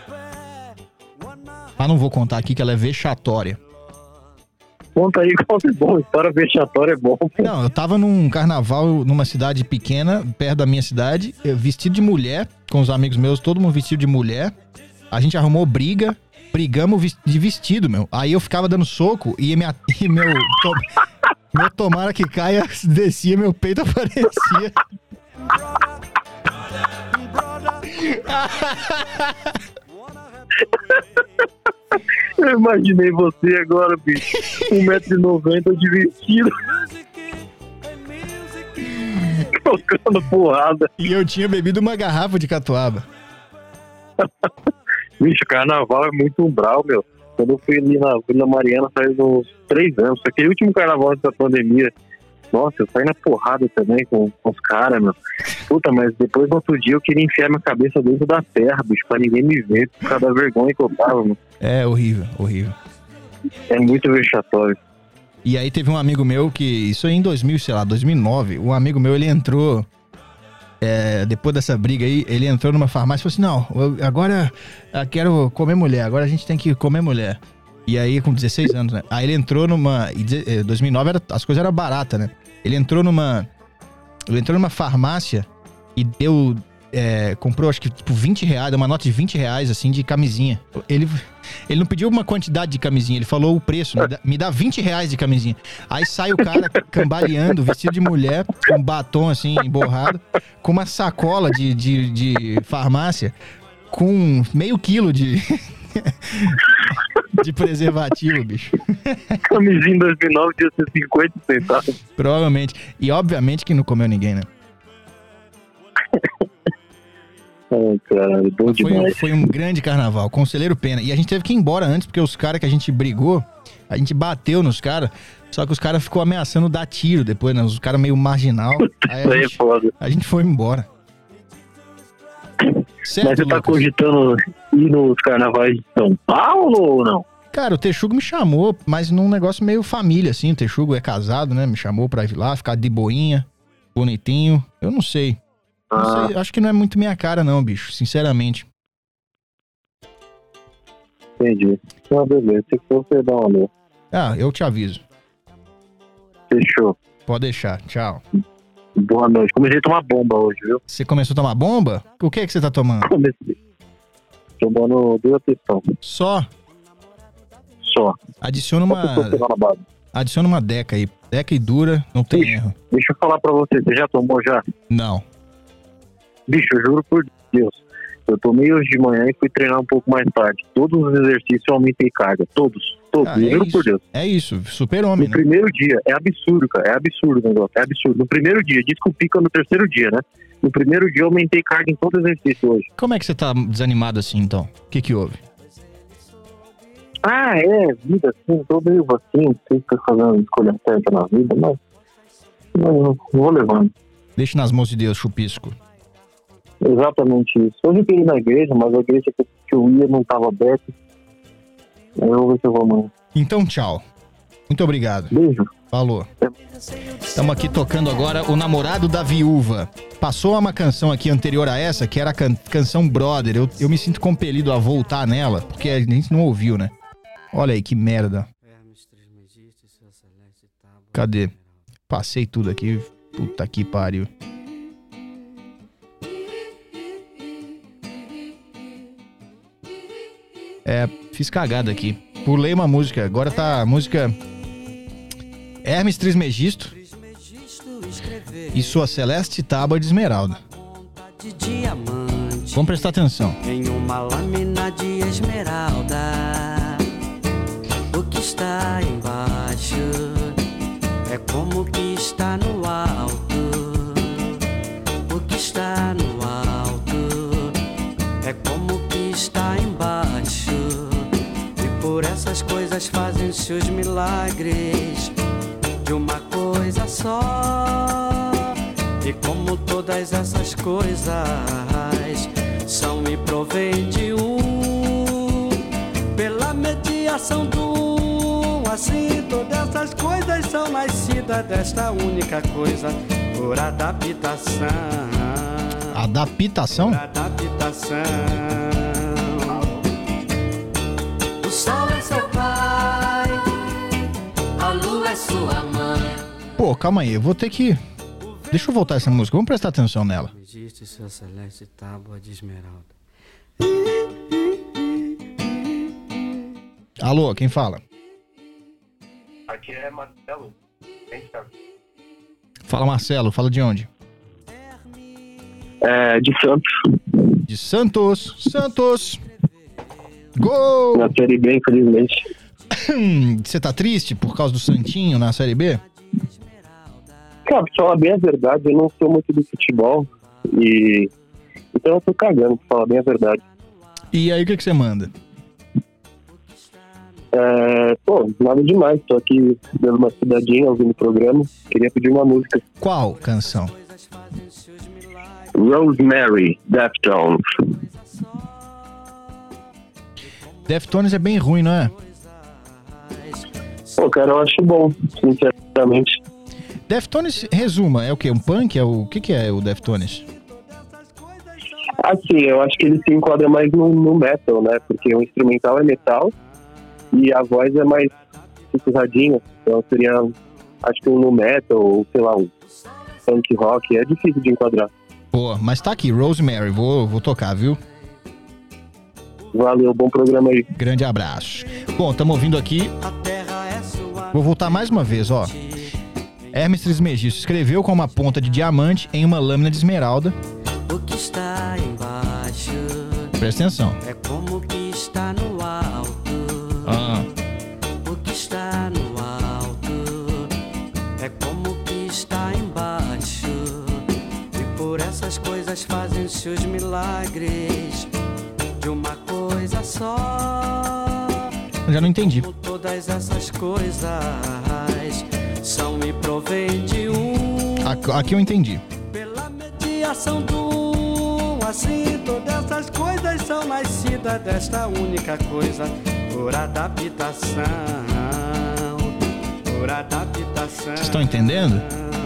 Mas não vou contar aqui que ela é vexatória. Conta aí, conta é bom. História vexatória é bom. Não, eu tava num carnaval numa cidade pequena, perto da minha cidade, eu vestido de mulher, com os amigos meus, todo mundo vestido de mulher. A gente arrumou briga, brigamos vis- de vestido, meu. Aí eu ficava dando soco e, minha, e meu, to, meu tomara que caia descia, meu peito aparecia. Eu imaginei você agora, bicho. um metro e noventa de vestido. Tocando porrada. E eu tinha bebido uma garrafa de catuaba. Bicho, carnaval é muito umbral, meu. Quando eu fui ali na Vila Mariana faz uns três anos. Foi aquele último carnaval antes da pandemia. Nossa, eu saí na porrada também com, com os caras, meu. Puta, mas depois no outro dia eu queria enfiar minha cabeça dentro da terra, bicho, pra ninguém me ver, por causa da vergonha que eu tava, meu. É horrível, horrível. É muito vexatório. E aí teve um amigo meu que, isso aí em dois mil, sei lá, dois mil e nove, um amigo meu, ele entrou, é, depois dessa briga aí, ele entrou numa farmácia e falou assim, não, eu, agora eu quero comer mulher, agora a gente tem que comer mulher. E aí, com dezesseis anos, né? Aí ele entrou numa, em dois mil e nove era, as coisas eram baratas, né? Ele entrou numa, ele entrou numa farmácia e deu, é, comprou acho que tipo vinte reais, uma nota de vinte reais, assim, de camisinha. Ele... Ele não pediu uma quantidade de camisinha, ele falou o preço, me dá, me dá vinte reais de camisinha. Aí sai o cara cambaleando, vestido de mulher, com um batom assim, emborrado, com uma sacola de, de, de farmácia, com meio quilo de, de preservativo, bicho. Camisinha em dois mil e nove devia ser cinquenta centavos. Provavelmente. E obviamente que não comeu ninguém, né? Ai, caralho, bom Foi, demais. foi um grande carnaval, Conselheiro Pena. E a gente teve que ir embora antes, porque os caras que a gente brigou, a gente bateu nos caras, só que os caras ficou ameaçando dar tiro depois, né? Os caras meio marginal. Aí Isso a aí é gente, foda. a gente foi embora. Certo, Mas você tá Lucas? cogitando ir nos carnavais de São Paulo ou não? Cara, o Texugo me chamou, mas num negócio meio família, assim. O Texugo é casado, né? Me chamou pra ir lá, ficar de boinha, bonitinho. Eu não sei. Não Ah, sei, acho que não é muito minha cara, não, bicho. Sinceramente. entendi. Não, beleza. Se for, você dá uma olhada. Ah, eu te aviso. Fechou. Pode deixar. Tchau. Boa noite. Comecei a tomar bomba hoje, viu? Você começou a tomar bomba? O que é que você tá tomando? Comecei. Tomando duas questões. Só? Só. Adiciona Só pessoa uma, pegar na base. adiciona uma deca aí. Deca e dura, não tem Ixi. erro. Deixa eu falar pra você. Você já tomou já? Não. Bicho, eu juro por Deus. Eu tomei hoje de manhã e fui treinar um pouco mais tarde. Todos os exercícios eu aumentei carga. Todos. Todos. Ah, é juro isso. por Deus. É isso, super-homem, No né? primeiro dia, é absurdo, cara. É absurdo o negócio. É absurdo. No primeiro dia, diz que o pico é no terceiro dia, né? No primeiro dia eu aumentei carga em todo exercício hoje. Como é que você tá desanimado assim, então? O que que houve? Ah, é, vida assim, tô meio assim, não sei se tô fazendo escolha certa na vida, mas não, não vou levando. Deixa nas mãos de Deus, chupisco. Exatamente isso. Hoje eu queria ir na igreja, mas a igreja que eu ia não estava aberta. Eu vou ver se eu vou amanhã. Então, tchau. Muito obrigado. Beijo. Falou. Estamos aqui tocando agora O Namorado da Viúva. Passou uma canção aqui anterior a essa, que era a can- canção Brother. Eu, eu me sinto compelido a voltar nela, porque a gente não ouviu, né? Olha aí, que merda. Cadê? Passei tudo aqui. Puta que pariu. É, fiz cagada aqui. Pulei uma música. Agora tá a música Hermes Trismegisto e sua celeste tábua de esmeralda. De diamante Vamos prestar atenção. em uma lâmina de esmeralda. O que está embaixo é como que está no alto. O que está no alto é como que está embaixo. E por essas coisas fazem-se os milagres de uma coisa só. E como todas essas coisas são e provém de um, pela mediação do um, assim todas essas coisas são nascidas desta única coisa, por adaptação. Adaptação? Por adaptação. O sol é seu pai, a lua é sua mãe. Pô, calma aí, eu vou ter que... Deixa eu voltar essa música, vamos prestar atenção nela. Existe sua celeste tábua de esmeralda. Alô, quem fala? Aqui é Marcelo. Fala Marcelo, fala de onde? É, de Santos. De Santos. Santos! Gol! Na Série B, infelizmente. Você tá triste por causa do Santinho na Série B? Cara, pra falar bem a verdade, eu não sou muito do futebol. E... Então eu tô cagando, pra falar bem a verdade. E aí, o que que você manda? É, pô, nada demais. Tô aqui dando uma estudadinha, ouvindo o programa. Queria pedir uma música. Qual canção? Rosemary, Deftones. Deftones é bem ruim, não é? Pô, cara, eu acho bom, sinceramente. Deftones, resuma, é o quê? Um punk? É o... o que que é o Deftones? Assim, eu acho que ele se enquadra mais no, no metal, né? Porque o instrumental é metal e a voz é mais sussurradinha. Então seria, acho que um no metal ou, sei lá, um punk rock. É difícil de enquadrar. Pô, mas tá aqui, Rosemary, vou, vou tocar, viu? Valeu, bom programa aí. Grande abraço. Bom, estamos ouvindo aqui. Vou voltar mais uma vez, ó. Hermes Trismegisto escreveu com uma ponta de diamante em uma lâmina de esmeralda. O que está embaixo Presta atenção. é como que está no alto. Ah, O que está no alto é como que está embaixo. E por essas coisas fazem-se os milagres de uma coisa só. eu já não entendi. Como todas essas coisas são e provém de um, Aqui, aqui eu entendi. pela mediação do um, assim todas essas coisas são nascidas desta única coisa, por adaptação, por adaptação. Vocês estão entendendo?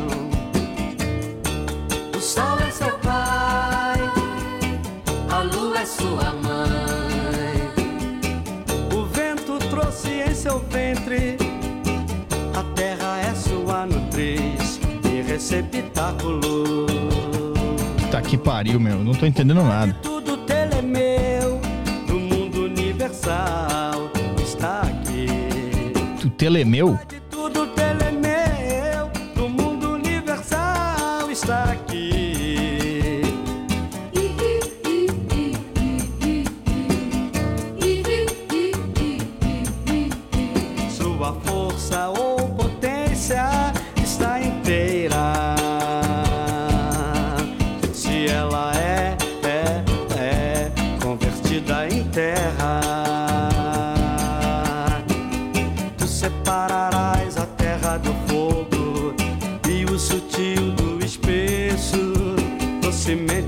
O sol é seu pai, a lua é sua mãe. O vento trouxe em seu ventre, a terra é sua nutriz e receptáculo. Tá que pariu, meu. Não tô entendendo nada. Tudo telemeu do mundo universal está aqui. Tu telemeu? De tudo telemeu do mundo universal está aqui.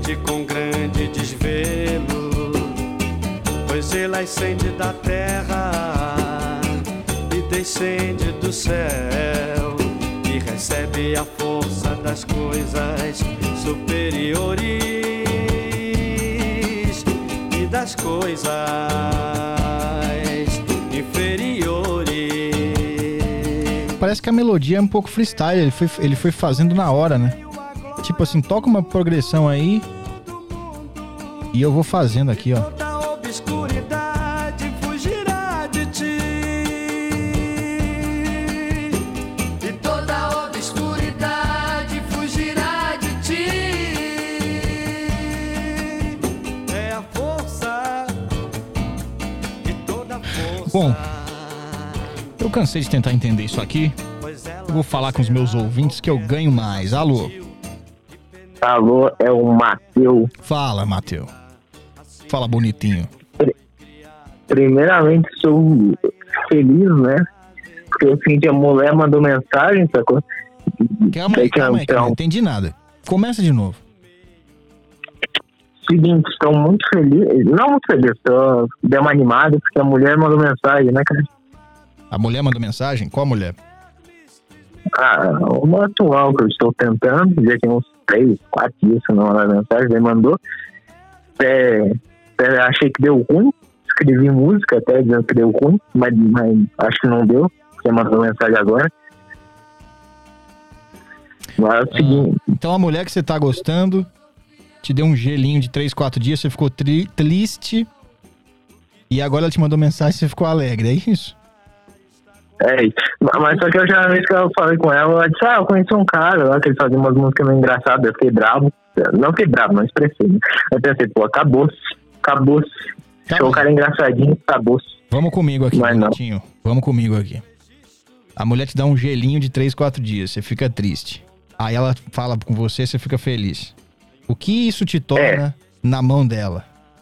ardente com grande desvelo, pois ele ascende da terra e descende do céu, e recebe a força das coisas superiores e das coisas inferiores. Parece que a melodia é um pouco freestyle, ele foi, ele foi fazendo na hora, né? Tipo assim, toca uma progressão aí e eu vou fazendo aqui, ó. Toda obscuridade fugirá de ti, e toda obscuridade fugirá de ti. É a força de toda força. Bom, eu cansei de tentar entender isso aqui. Eu vou falar com os meus ouvintes que eu ganho mais. Alô? Alô, é o Matheus. Fala, Matheus. Fala, bonitinho. Primeiramente, sou feliz, né? Porque eu senti a mulher mandou mensagem, sacou? Calma aí, calma aí, calma aí. Não entendi nada. Começa de novo. Seguinte, estou muito feliz. Não muito feliz, estou deu uma animada porque a mulher mandou mensagem, né, cara? A mulher mandou mensagem? Qual mulher? Ah, uma atual que eu estou tentando, já tem uns três, quatro dias que não mandou mensagem, ele mandou. É, é, achei que deu ruim, escrevi música até dizendo que deu ruim, mas, mas acho que não deu, porque mandou mensagem agora. Mas é o ah, seguinte. Então a mulher que você tá gostando te deu um gelinho de três, quatro dias, você ficou tri- triste e agora ela te mandou mensagem e você ficou alegre, é isso? É, mas só que eu já, vez que eu falei com ela, ela disse, ah, eu conheci um cara lá que ele fazia umas músicas meio engraçadas, eu fiquei bravo, não fiquei bravo, não expressei, né? Eu pensei, pô, acabou-se, acabou-se, Tá achou o cara engraçadinho, acabou-se. Vamos comigo aqui, Mas não. bonitinho, vamos comigo aqui. A mulher te dá um gelinho de três, quatro dias, você fica triste. Aí ela fala com você, você fica feliz. O que isso te torna É. na mão dela?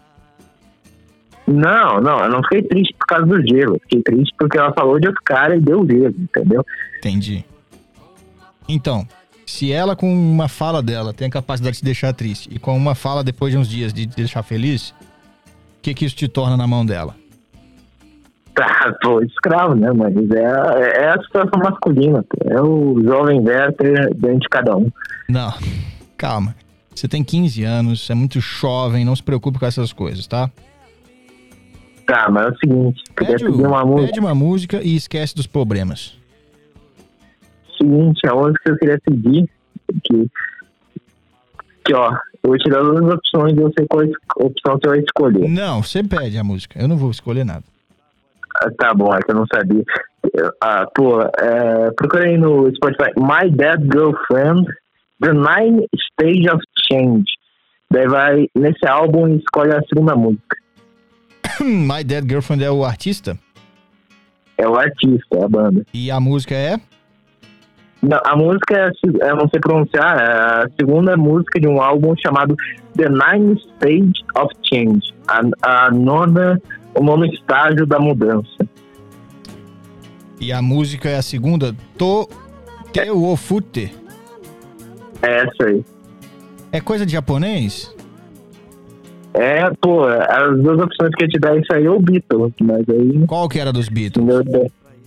Não, não, eu não fiquei triste por causa do gelo, eu fiquei triste porque ela falou de outro cara e deu gelo, entendeu? Entendi. Então, se ela com uma fala dela tem a capacidade de te deixar triste e com uma fala depois de uns dias de te deixar feliz, o que que isso te torna na mão dela? Tá, pô, escravo, né, mas é, é a situação masculina, pô. É o jovem Werther dentro de cada um. Não, calma. Você tem quinze anos, é muito jovem, não se preocupe com essas coisas, tá? Tá, mas é o seguinte, eu queria Pede, pedir o- uma música. pede uma música e esquece dos problemas. Seguinte, a música que eu queria pedir, que, que ó, eu vou te dar duas opções e eu sei qual es- opção você vai escolher. Não, você pede a música, eu não vou escolher nada. Ah, tá bom, é que eu não sabia. Eu- Ah, pô, é, procurei no Spotify My Dead Girlfriend, The Nine Stage of Change. Daí vai nesse álbum e escolhe a segunda música. My Dead Girlfriend é o artista É o artista, é a banda. e a música é... Não, a música é, eu não sei pronunciar, é a segunda música de um álbum chamado The Nine Stage of Change. A, a nona, o nono estágio da mudança. E a música é a segunda, To Teofute. É essa aí. É coisa de japonês? É, pô, as duas opções que eu te dar isso aí é o Beatles, mas aí... Qual que era dos Beatles? Meu Deus.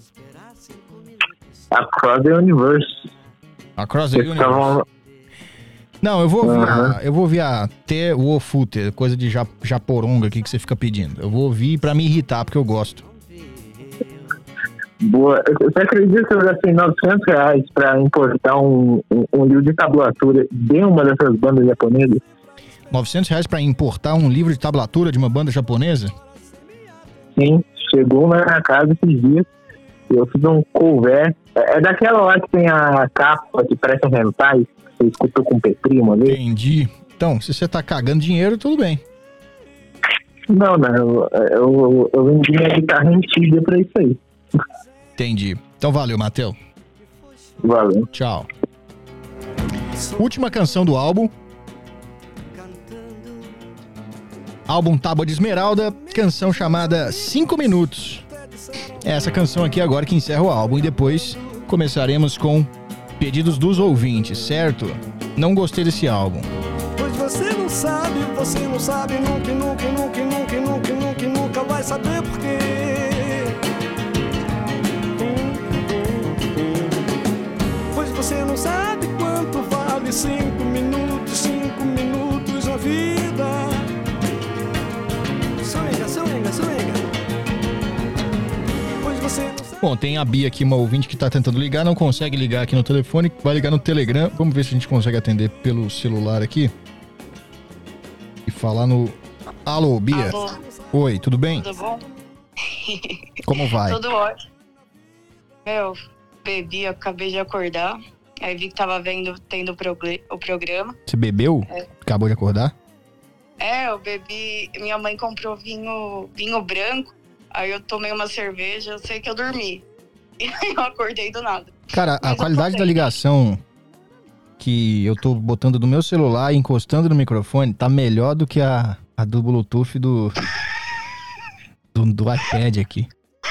Across the Universe. Across the Eles Universe? estavam... Não, eu vou ouvir, Aham. a, eu vou ouvir a Teofute, coisa de ja, japoronga aqui que você fica pedindo. Eu vou ouvir pra me irritar, porque eu gosto. Boa. Você acredita que eu gastei novecentos reais pra importar um, um, um livro de tablatura de uma dessas bandas japonesas? novecentos reais pra importar um livro de tablatura de uma banda japonesa? Sim, chegou na minha casa esses dias. Eu fiz um cover. É é daquela lá que tem a capa que parece um hentai. Que você escutou com o Petri uma vez? Entendi. Então, se você tá cagando dinheiro, tudo bem. Não, não. Eu, eu, eu vendi minha guitarra antiga pra isso aí. Entendi. Então valeu, Matheus. Valeu. Tchau. Última canção do álbum. Álbum Tábua de Esmeralda, canção chamada cinco minutos. É essa canção aqui agora que encerra o álbum e depois começaremos com pedidos dos ouvintes, certo? Não gostei desse álbum. Você não sabe, você não sabe, nunca, nunca, nunca, nunca, nunca, nunca, nunca vai saber por quê. Pois você não sabe quanto vale cinco minutos, cinco minutos na vida. Swinga, swinga, swinga. Pois você não sabe. Bom, tem a Bia aqui, uma ouvinte que tá tentando ligar, não consegue ligar aqui no telefone, vai ligar no Telegram. Vamos ver se a gente consegue atender pelo celular aqui. E falar no... Alô, Bia. Alô. Oi, tudo bem? Tudo bom? Como vai? Tudo ótimo. Meu, bebi, eu acabei de acordar. Aí vi que tava vendo, tendo o, progle- o programa. Você bebeu? É. Acabou de acordar? É, eu bebi... Minha mãe comprou vinho, vinho branco. Aí eu tomei uma cerveja, eu sei que eu dormi. E aí eu acordei do nada. Cara, Mas a eu qualidade tô da bem. ligação que eu tô botando do meu celular e encostando no microfone tá melhor do que a, a do Bluetooth do, do, do iPad aqui.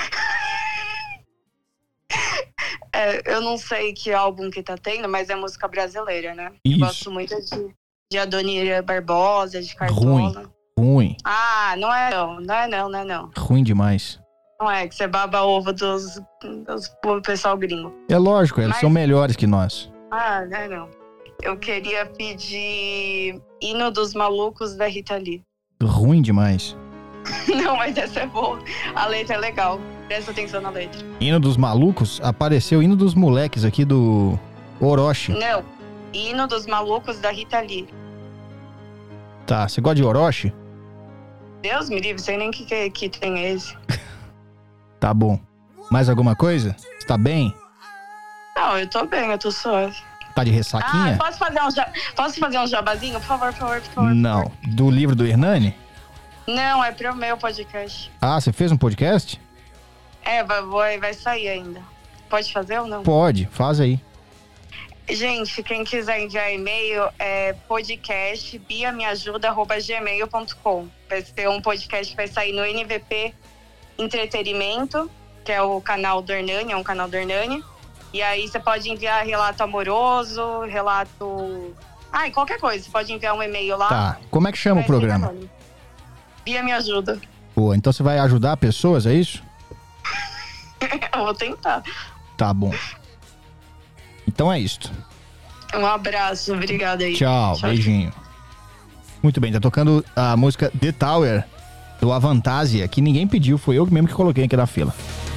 É, eu não sei que álbum que tá tendo, mas é música brasileira, né? Isso. Eu gosto muito de, de Adoniran Barbosa, de Cartola. Ruim, Ah, não é não, não é não, não é não. ruim demais. Não é que você baba ovo dos, dos do pessoal gringo. É lógico, eles Mas- são melhores que nós. Ah, não é não. Eu queria pedir Hino dos Malucos da Rita Lee. Ruim demais. Não, mas essa é boa. A letra é legal. Presta atenção na letra. Hino dos malucos, apareceu hino dos moleques aqui do Orochi. Não. Hino dos Malucos da Rita Lee. Tá, você gosta de Orochi? Deus me livre, sei nem que, que, que tem esse. Tá bom. Mais alguma coisa? Você tá bem? Não, eu tô bem, eu tô suave. Tá de ressaquinha? Ah, posso fazer um, ja- posso fazer um jabazinho? Por favor, por favor, por favor. Não. Do livro do Hernani? Não, é pro meu podcast. Ah, você fez um podcast? É, vai, vai, vai sair ainda. Pode fazer ou não? Pode, faz aí. Gente, quem quiser enviar e-mail é podcast bia me ajuda arroba gmail ponto com. Vai ser um podcast que vai sair no N V P Entretenimento, que é o canal do Hernani, é um canal do Hernani. E aí você pode enviar relato amoroso, relato... Ai, qualquer coisa, você pode enviar um e-mail lá. Tá. Como é que chama o Vai ser programa? anônimo. Bia me ajuda. Boa, então você vai ajudar pessoas, é isso? Eu vou tentar. Tá bom. Então é isto. Um abraço, obrigada aí. Tchau, beijinho. Muito bem, tá tocando a música The Tower, do Avantasia, que ninguém pediu, foi eu mesmo que coloquei aqui na fila.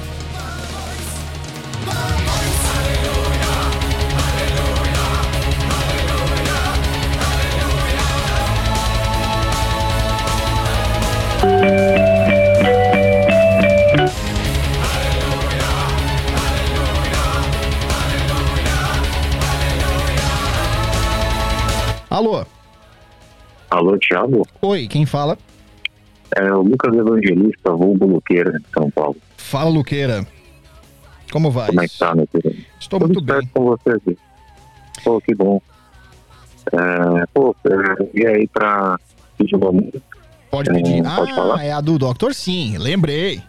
Alô? Alô, Thiago? Oi, quem fala? É o Lucas Evangelista, vulgo Luqueira, de São Paulo. Fala, Luqueira. Como vai? Como é que tá, meu querido? Estou Tudo muito certo bem. com você aqui. Pô, que bom. É, pô, eu vim aí pra pedir uma música. Pode É, pedir. pode Ah, falar? é a do doutor Sim, lembrei.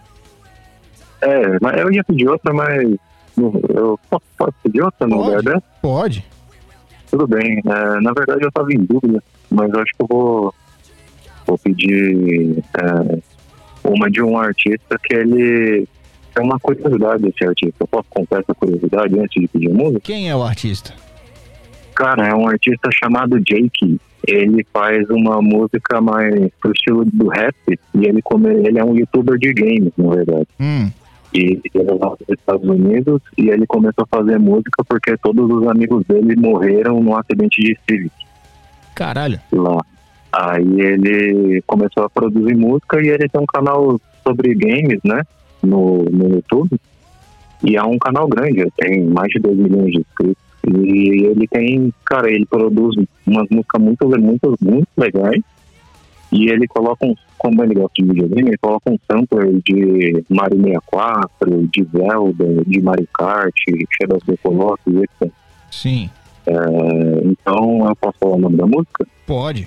É, mas eu ia pedir outra, mas não- eu posso, posso pedir outra no lugar Pode. dessa? Pode. Tudo bem. É, na verdade, eu tava em dúvida, mas eu acho que eu vou, vou pedir é, uma de um artista que ele é uma curiosidade desse artista. Eu posso contar essa curiosidade antes de pedir música? Quem é o artista? Cara, é um artista chamado Jake. Ele faz uma música mais pro estilo do rap e ele, come, ele é um youtuber de games, na verdade. Hum, E ele é lá dos Estados Unidos e ele começou a fazer música porque todos os amigos dele morreram num acidente de Civic caralho. lá. Aí ele começou a produzir música e ele tem um canal sobre games, né, no, no YouTube. E é um canal grande, tem mais de dois milhões de inscritos. E ele tem, cara, ele produz umas músicas muito, muito, muito legais. E ele coloca um, como ele gosta de videogame, ele coloca um sampler de Mario sessenta e quatro, de Zelda, de Mario Kart, Shadow of the Colossus, etcétera. Sim, É, então, eu posso falar o nome da música? pode.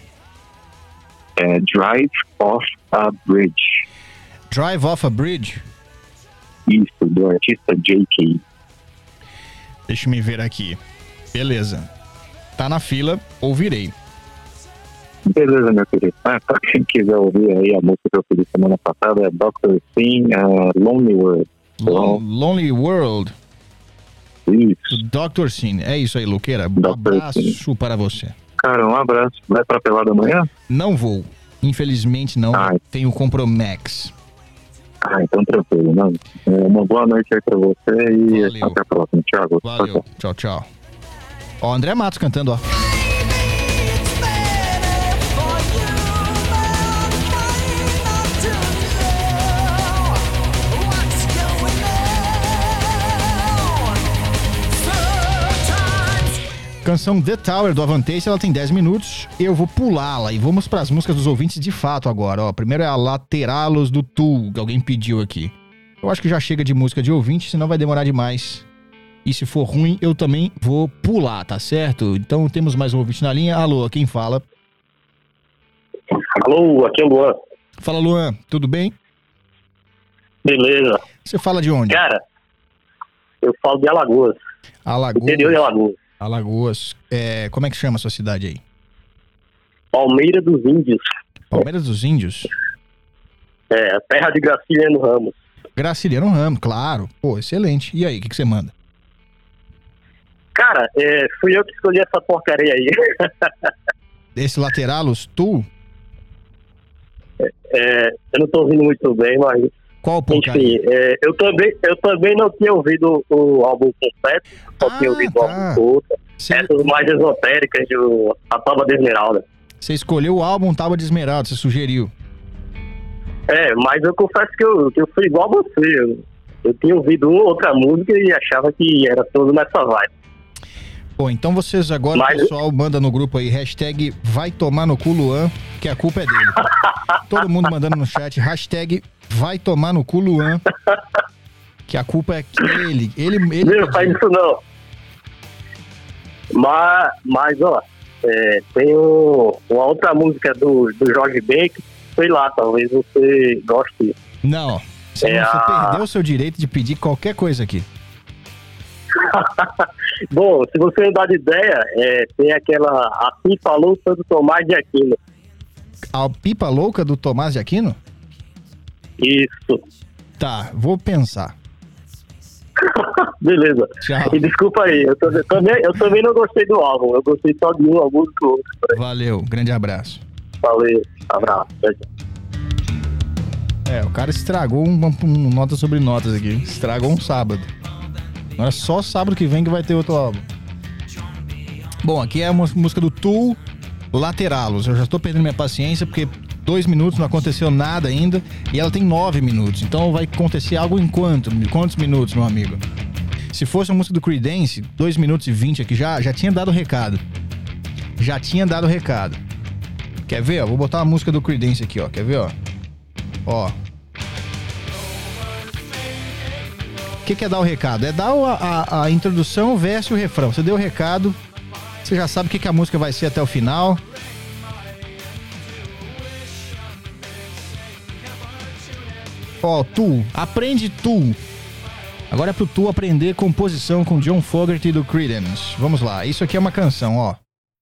É Drive Off a Bridge. Drive Off a Bridge. Isso, do artista J K. Deixa eu me ver aqui. Beleza. Tá na fila, ouvirei. Beleza, meu querido. Ah, pra quem quiser ouvir aí a música que eu pedi semana passada, é doutor Sim, uh, Lonely World. Lon- Lonely World, Isso. do doutor Sim. É isso aí, Luqueira. Um doutor abraço Sim. para você. Cara, um abraço. Vai pra pelada amanhã? Não vou. Infelizmente não. Ai. Tenho compromex. Ah, então tranquilo, né? É, uma boa noite aí pra você e Valeu. até a próxima. Thiago. Valeu. Tchau, tchau. Ó, André Matos cantando, ó. Canção The Tower do Avantasia, ela tem dez minutos. Eu vou pulá-la e vamos para as músicas dos ouvintes de fato agora. Ó, primeiro é a Lateralos do Tool, que alguém pediu aqui. Eu acho que já chega de música de ouvinte, senão vai demorar demais. E se for ruim, eu também vou pular, tá certo? Então temos mais um ouvinte na linha. Alô, quem fala? Alô, aqui é o Luan. Fala, Luan, tudo bem? Beleza. Você fala de onde? Cara, eu falo de Alagoas. Alagoas. Interior de Alagoas. Alagoas. É, como é que chama a sua cidade aí? Palmeira dos Índios. Palmeiras dos Índios? É, terra de Graciliano Ramos. Graciliano Ramos, claro. Pô, excelente. E aí, o que, que você manda? Cara, é, fui eu que escolhi essa porcaria aí. Esse Lateralos Tool? É, eu não tô ouvindo muito bem, mas... Qual porcaria? Enfim, é, eu, também, eu também não tinha ouvido o álbum completo, só Ah, tinha ouvido tá. o álbum todo. Você, Essas mais esotéricas, do, a Tábua de Esmeralda. você escolheu o álbum Tábua de Esmeralda, você sugeriu. É, mas eu confesso que eu, que eu fui igual a você. Eu, eu tinha ouvido uma ou outra música e achava que era tudo nessa vibe. Bom, então vocês agora, Mas- o pessoal manda no grupo aí, hashtag vai tomar no cu Luan, que a culpa é dele. Todo mundo mandando no chat, hashtag vai tomar no cu Luan, que a culpa é dele. Ele, ele Não, faz isso não. Mas, mas ó, é, tem um, uma outra música do, do Jorge Ben que, sei lá, talvez você goste. Não, você, É não, você a- perdeu o seu direito de pedir qualquer coisa aqui. Bom, se você não dá de ideia, é, tem aquela Assim Falou Santo Tomás de Aquino. A pipa louca do Tomás de Aquino? Isso. Tá, vou pensar. Beleza. Tchau. E desculpa aí, eu, tô- eu também, eu também não gostei do álbum, eu gostei só de um, a música do outro. Valeu, grande abraço. Valeu, abraço. Tchau, tchau. É, o cara estragou um, um nota sobre notas aqui. Estragou um sábado. Não é só sábado que vem que vai ter outro álbum. Bom, aqui é a mus- música do Tool, Lateralos. Eu já tô perdendo minha paciência porque dois minutos não aconteceu nada ainda e ela tem nove minutos. Então vai acontecer algo em quanto? Quantos minutos, meu amigo? Se fosse a música do Creedence, dois minutos e vinte aqui já, já tinha dado recado. Já tinha dado recado. Quer ver, ó? Vou botar a música do Creedence aqui, ó. Quer ver, ó? Ó. O que, que é dar o recado? É dar o- a, a introdução, o verso e o refrão. Você deu o recado, você já sabe o que, que a música vai ser até o final. Ó, Tu, aprende Tu. Agora é pro Tu aprender composição com John Fogerty do Creedence. Vamos lá, isso aqui é uma canção, ó.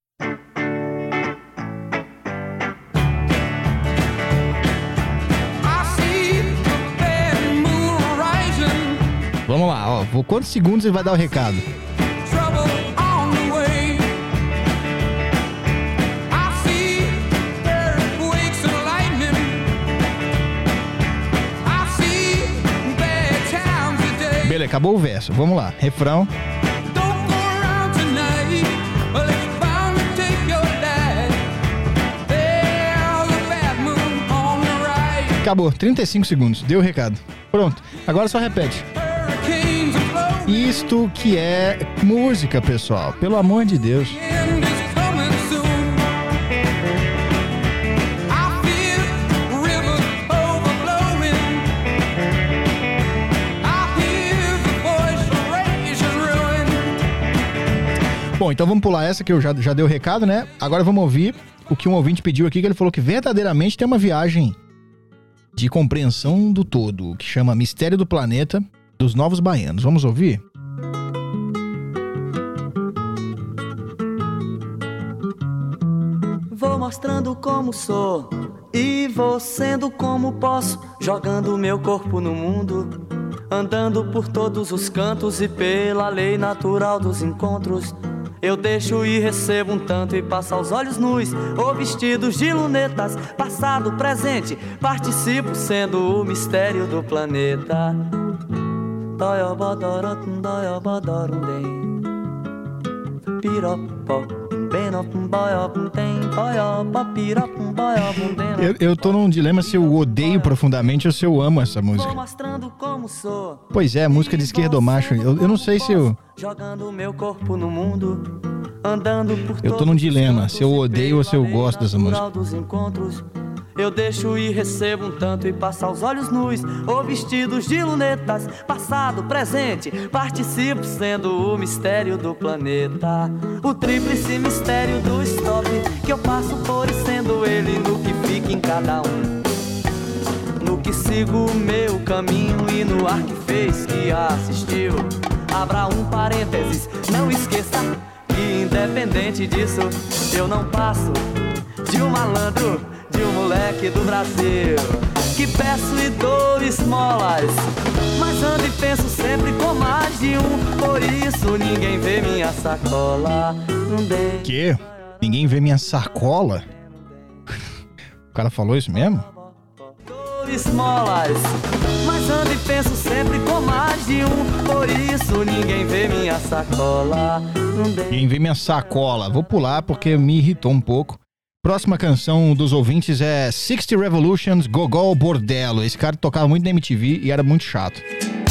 Vamos lá, ó. Vou- Quantos segundos ele vai dar o recado? Beleza, acabou o verso. Vamos lá, refrão. Acabou, trinta e cinco segundos. Deu o recado. Pronto, agora só repete. Isto que é música, pessoal. Pelo amor de Deus. Bom, então vamos pular essa que eu já, já dei o recado, né? Agora vamos ouvir o que um ouvinte pediu aqui, que ele falou que verdadeiramente tem uma viagem de compreensão do todo, que chama Mistério do Planeta dos Novos Baianos. Vamos ouvir? Vou mostrando como sou e vou sendo como posso, jogando meu corpo no mundo, andando por todos os cantos e pela lei natural dos encontros. Eu deixo e recebo um tanto e passo aos olhos nus ou vestidos de lunetas, passado, presente, participo sendo o mistério do planeta. Eu, eu tô num dilema se eu odeio profundamente ou se eu amo essa música. Pois é, música de esquerdomacho. Eu, eu não sei se eu... Jogando meu corpo no mundo, andando por Eu tô num dilema, se eu odeio ou se eu gosto dessa música. Eu deixo e recebo um tanto e passo aos olhos nus ou vestidos de lunetas, passado, presente, participo sendo o mistério do planeta. O tríplice mistério do stop, que eu passo por e sendo ele no que fica em cada um, no que sigo o meu caminho e no ar que fez, que assistiu. Abra um parênteses, não esqueça que independente disso eu não passo de um malandro, de um moleque do Brasil, que peço e dou esmolas, mas ando e penso sempre com mais de um, por isso ninguém vê minha sacola. Que? Ninguém vê minha sacola? O cara falou isso mesmo? Dou esmolas, mas ando e penso sempre com mais de um, por isso ninguém vê minha sacola. Ninguém vê minha sacola. Vou pular porque me irritou um pouco. Próxima canção dos ouvintes é sixty Revolutions, Gogol Bordello. Esse cara tocava muito na M T V e era muito chato.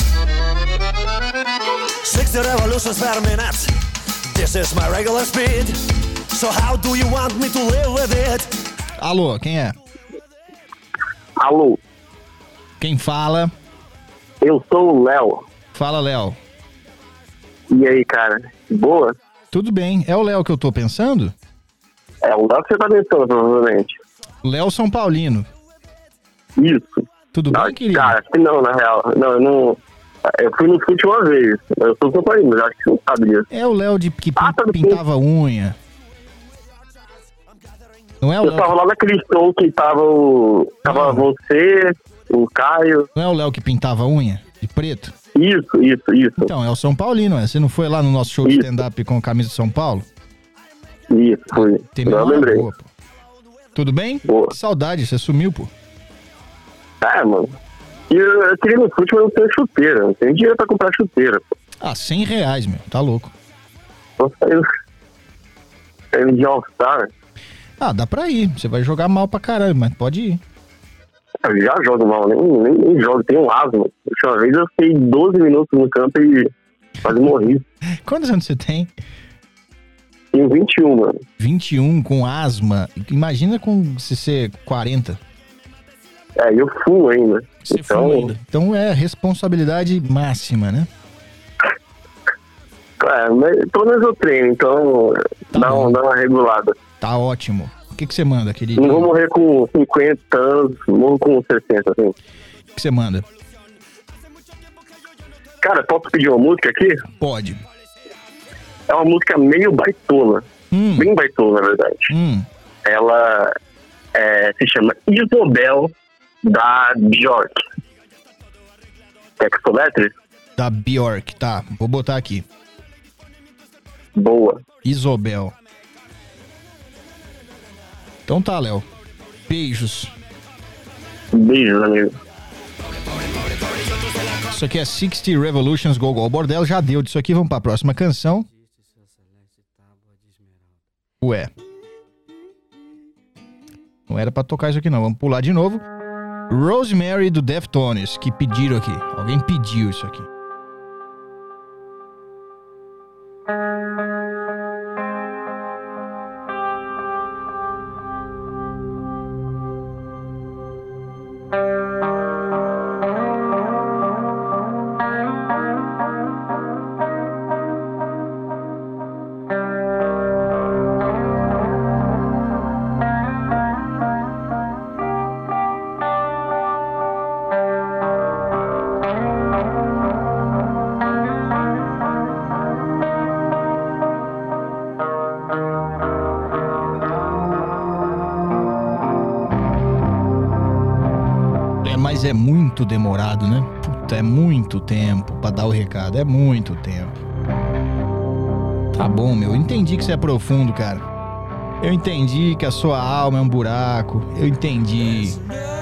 sixty revolutions per minute. This is my regular speed. So how do you want me to live with it? Alô, quem é? Alô, Quem fala? eu sou o Léo. Fala, Léo. E aí, cara? Boa? Tudo bem. É o Léo que eu tô pensando? É o Léo que você tá pensando, provavelmente. Léo São Paulino. Isso. Tudo Não, bem, querido? cara, acho que não, na real. Não, eu não... Eu fui no fute uma vez. Eu sou São Paulino, mas acho que você não sabe disso. É o Léo de que Ah, tá, pintava unha. Não é o Eu Léo? tava lá naquele show que tava o... Tava Não. você, o Caio. Não é o Léo que pintava unha? De preto? Isso, isso, isso. Então, é o São Paulino, é? Você não foi lá no nosso show de Isso. stand-up com a camisa de São Paulo? Isso, foi. Tem Eu memória lembrei. boa, pô. Tudo bem? Boa. Que saudade, você sumiu, pô. É, mano. E eu, eu queria ir no fute, mas não tenho chuteira. Não tenho dinheiro pra comprar chuteira, pô. Ah, cem reais, meu. Tá louco. Tô saindo... Saindo de All-Star. Ah, dá pra ir. Você vai jogar mal pra caralho, mas pode ir. Eu já jogo mal, nem, nem, nem jogo, tenho asma. A última vez eu fiquei doze minutos no campo e quase morri. Quantos anos você tem? Tenho vinte e um, mano. vinte e um com asma. Imagina com se ser quarenta. É, eu fumo ainda. Você então, fuma ainda. Então é responsabilidade máxima, né? É, mas pelo menos eu treino, então Tá dá, bom. um, dá uma regulada. Tá ótimo. O que que você manda, querido? Não vou morrer com cinquenta anos, morro com sessenta, assim. O que você manda? Cara, posso pedir uma música aqui? Pode. É uma música meio baitola. Hum, Bem baitola, na verdade. hum. Ela é, se chama Isobel, da Bjork. Quer que eu soletre? Da Bjork, tá. Vou botar aqui. Boa. Isobel. Então tá, Léo. Beijos. Beijos, amigo. Isso aqui é sixty Revolutions Gogol Bordello. Já deu disso aqui. Vamos pra próxima canção. Ué. Não era pra tocar isso aqui, não. Vamos pular de novo. Rosemary do Deftones, que pediram aqui. Alguém pediu isso aqui. Mas é muito demorado, né? Puta, é muito tempo pra dar o recado. É muito tempo. Tá bom, meu. Entendi que você é profundo, cara. Eu entendi que a sua alma é um buraco. Eu entendi.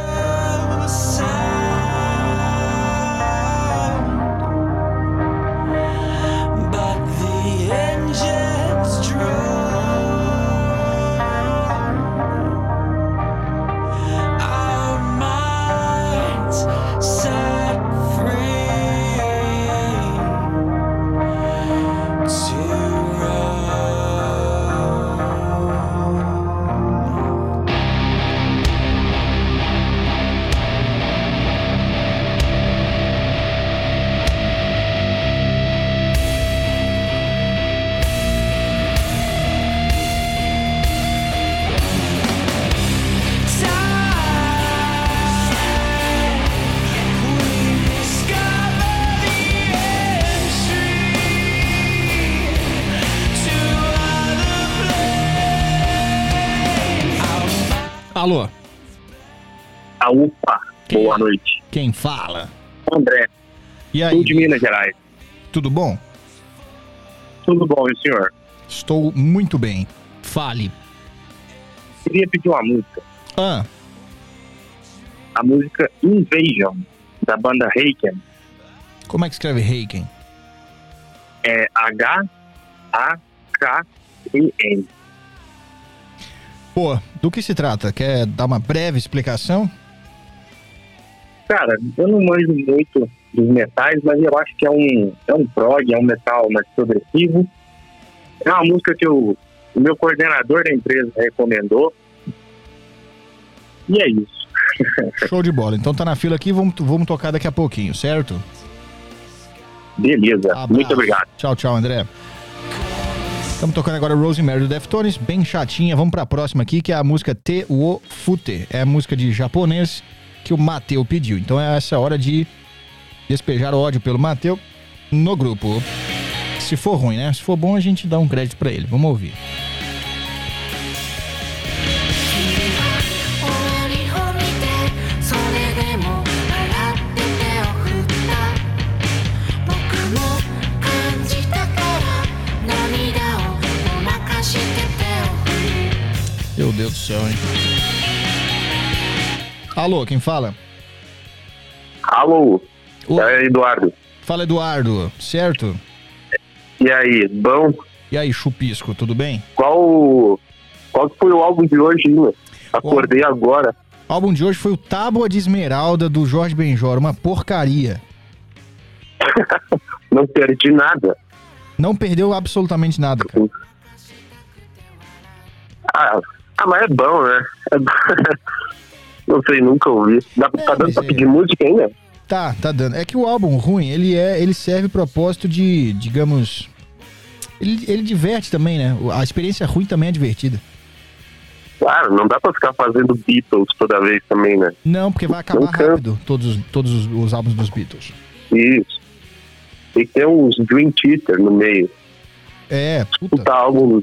Alô? A UPA, Quem boa é? noite. Quem fala? André, E aí? sul de Minas Gerais. Tudo bom? Tudo bom, e o senhor? Estou muito bem. Fale. Queria pedir uma música. Ah, A música Invasion, da banda Haken. como é que escreve Haken? É H A K E N. Pô, do que se trata? Quer dar uma breve explicação? Cara, eu não manjo muito dos metais, mas eu acho que é um, é um prog, é um metal mais progressivo. É uma música que eu, o meu coordenador da empresa recomendou. E é isso. Show de bola. Então tá na fila aqui, vamos, vamos tocar daqui a pouquinho, certo? Beleza, Abraço. muito obrigado. Tchau, tchau, André. Estamos tocando agora Rosemary do Deftones, bem chatinha. Vamos pra próxima aqui, que é a música Te wo Fute. É a música de japonês que o Mateu pediu. Então é essa hora de despejar ódio pelo Mateu no grupo. Se for ruim, né? Se for bom, a gente dá um crédito pra ele. Vamos ouvir. Meu Deus do céu, hein? Alô, quem fala? Alô, Ô, é Eduardo. fala, Eduardo, certo? E aí, bom? E aí, Chupisco, tudo bem? Qual, qual que foi o álbum de hoje, né? Acordei agora. O álbum de hoje foi o Tábua de Esmeralda, do Jorge Benjor, uma porcaria. Não perdi nada. Não perdeu absolutamente nada, cara. Ah, ah, mas é bom, né? É bom. Não sei, nunca ouvi. Dá, É, tá dando mas pra é- pedir música ainda? Tá, tá dando. É que o álbum ruim, ele é, ele serve propósito de, digamos... Ele, ele diverte também, né? A experiência ruim também é divertida. Claro, não dá pra ficar fazendo Beatles toda vez também, né? Não, porque vai acabar Não cansa. rápido todos, os- todos os, os álbuns dos Beatles. Isso. E tem uns Dream Theater no meio. É, puta. Puta álbum.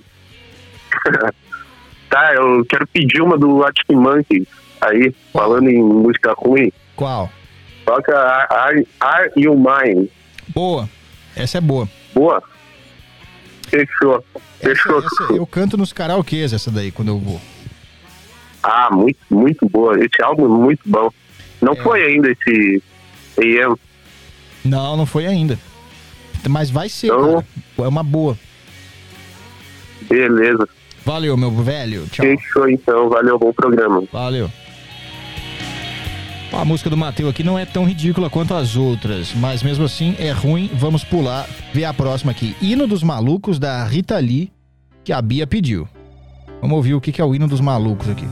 Tá, eu quero pedir uma do Arctic Monkeys. Aí, Qual? falando em música ruim, Qual? toca Are, Are You Mine? Boa. Essa é boa. Boa? Fechou. Fechou. Essa, essa eu canto nos karaokês, essa daí, quando eu vou. Ah, muito, muito boa. Esse álbum é muito bom. Não É. foi ainda esse A M. Não, não foi ainda. Mas vai ser, Então- cara. É uma boa. Beleza. Valeu, meu velho. Tchau. Fechou então. Valeu, bom programa. Valeu. A música do Mateu aqui não é tão ridícula quanto as outras, mas mesmo assim é ruim. Vamos pular, ver a próxima aqui. Hino dos Malucos, da Rita Lee, que a Bia pediu. Vamos ouvir o que que é o Hino dos Malucos aqui.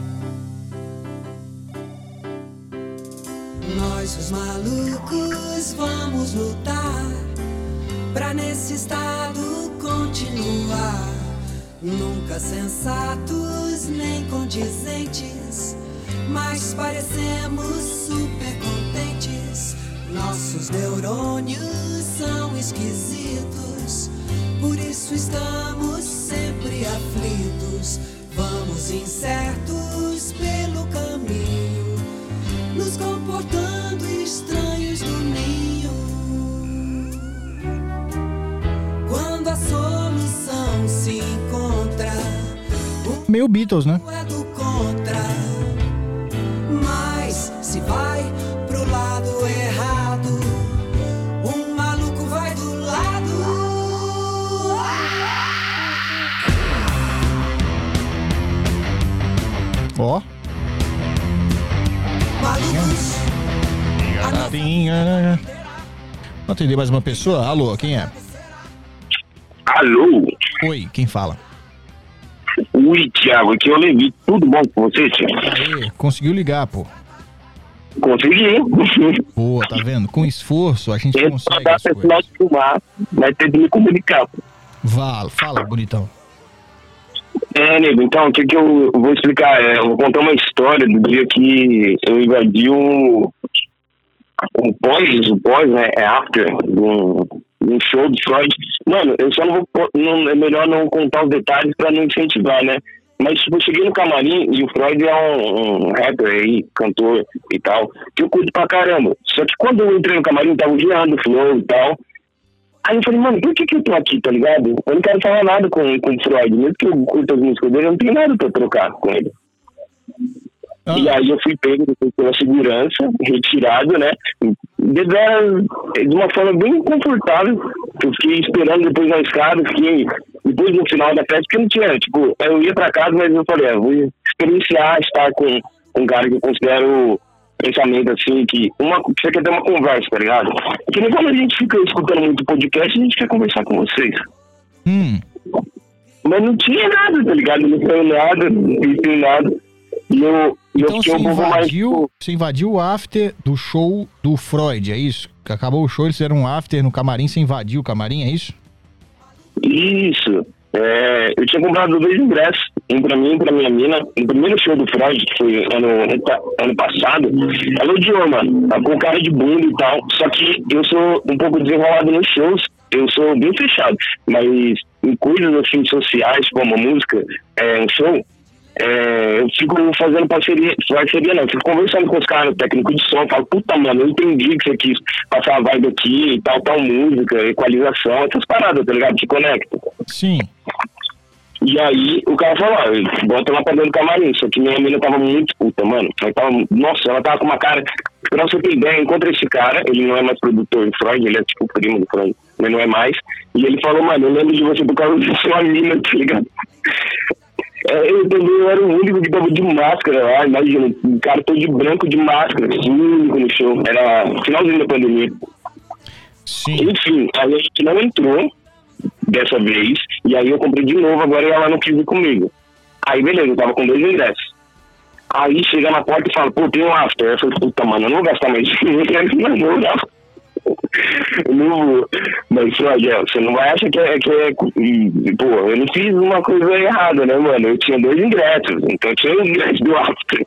Nós os malucos vamos lutar pra nesse estado continuar. Nunca sensatos nem condizentes, mas parecemos super contentes. Nossos neurônios são esquisitos, por isso estamos sempre aflitos. Vamos incertos pelo caminho, nos comportando meio Beatles, né? É do contra, mas se vai pro lado errado, um maluco vai do lado. Ó. Malucos. Vamos atender mais uma pessoa? Alô, quem é? Alô? Oi, quem fala? Oi, Thiago, aqui é o Levi. Tudo bom com você, Thiago? Aê, conseguiu ligar, pô. Consegui. Boa, tá vendo? Com esforço a gente Eu consegue dar as sinal coisas. de fumar, mas tem que me comunicar. Pô. Fala, fala, bonitão. É, nego, então, o que que eu vou explicar? É, eu vou contar uma história do dia que eu invadi o, o pós, o pós, né, é after, de um, de um show do Freud. Mano, eu só não vou, não, é melhor não contar os detalhes pra não incentivar, né? Mas, tipo, eu cheguei no camarim e o Freud é um, um rapper aí, cantor e tal, que eu curto pra caramba. Só que quando eu entrei no camarim, tava guiando o flow e tal. Aí eu falei, mano, por que que eu tô aqui, tá ligado? Eu não quero falar nada com, com o Freud, mesmo que eu curto as músicas dele, eu não tenho nada pra trocar com ele. Ah. E aí eu fui pego pela segurança, retirado, né? De, de uma forma bem confortável. Eu fiquei esperando depois na escada, fiquei depois no final da festa, porque não tinha, tipo, eu ia pra casa, mas eu falei, ah, vou experienciar estar com, com um cara que eu considero pensamento assim, que uma, você quer ter uma conversa, tá ligado? Porque nem quando a gente fica escutando muito podcast, a gente quer conversar com vocês. Hum. Mas não tinha nada, tá ligado? Não tinha nada, não tinha nada. E eu, então eu você um invadiu, mais... você invadiu o after do show do Freud, é isso? Acabou o show, eles fizeram um after no camarim, você invadiu o camarim, é isso? Isso. É, eu tinha comprado dois ingressos, um pra mim e um pra minha mina. No primeiro show do Freud, que foi ano, ano passado, ela odiou, mano. Tá com cara de bunda e tal. Só que eu sou um pouco desenrolado nos shows, eu sou bem fechado. Mas em coisas assim sociais, como a música, é, um show, é, eu fico fazendo parceria, parceria não, eu fico conversando com os caras, técnico de som, falo, puta, mano, eu entendi que você quis passar a vibe aqui e tal, tal música, equalização, essas paradas, tá ligado? Te conecta. Sim. E aí o cara falou, ó, bota lá pra dentro do camarim, só que minha mina tava muito puta, mano. Ela tava, nossa, ela tava com uma cara, pra você ter ideia, encontra esse cara, ele não é mais produtor do Freud, ele é tipo primo do Freud, mas não é mais. E ele falou, mano, eu lembro de você por causa de sua mina, tá ligado? Eu também eu era o único que tava de máscara lá, imagina, um cara todo de branco de máscara, assim, único no show. Era finalzinho da pandemia. Sim. Enfim, aí a gente não entrou dessa vez, e aí eu comprei de novo agora e ela não quis ir comigo. Aí beleza, eu tava com dois ingressos. Aí chega na porta e fala, pô, tem um after. Eu falei, puta, mano, eu não vou gastar mais dinheiro, não vou gastar. Não, mas Flávio, você não vai achar que é, que é pô, eu não fiz uma coisa errada, né, mano? Eu tinha dois ingressos, então eu tinha os ingressos do after.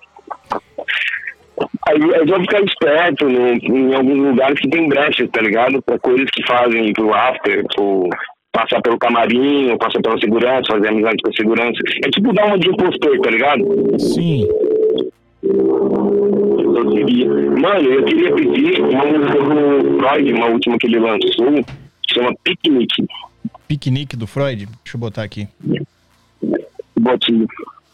Aí eu vou ficar esperto no, em alguns lugares que tem brechas, tá ligado? Pra coisas que fazem pro after, pro passar pelo camarim, ou passar pela segurança, fazer amizade com a segurança. É tipo dar uma de impostor, tá ligado? Sim. Eu queria, mano, eu queria pedir uma música do Freud, uma última que ele lançou, que chama Piquenique. Piquenique do Freud? Deixa eu botar aqui. Botinho.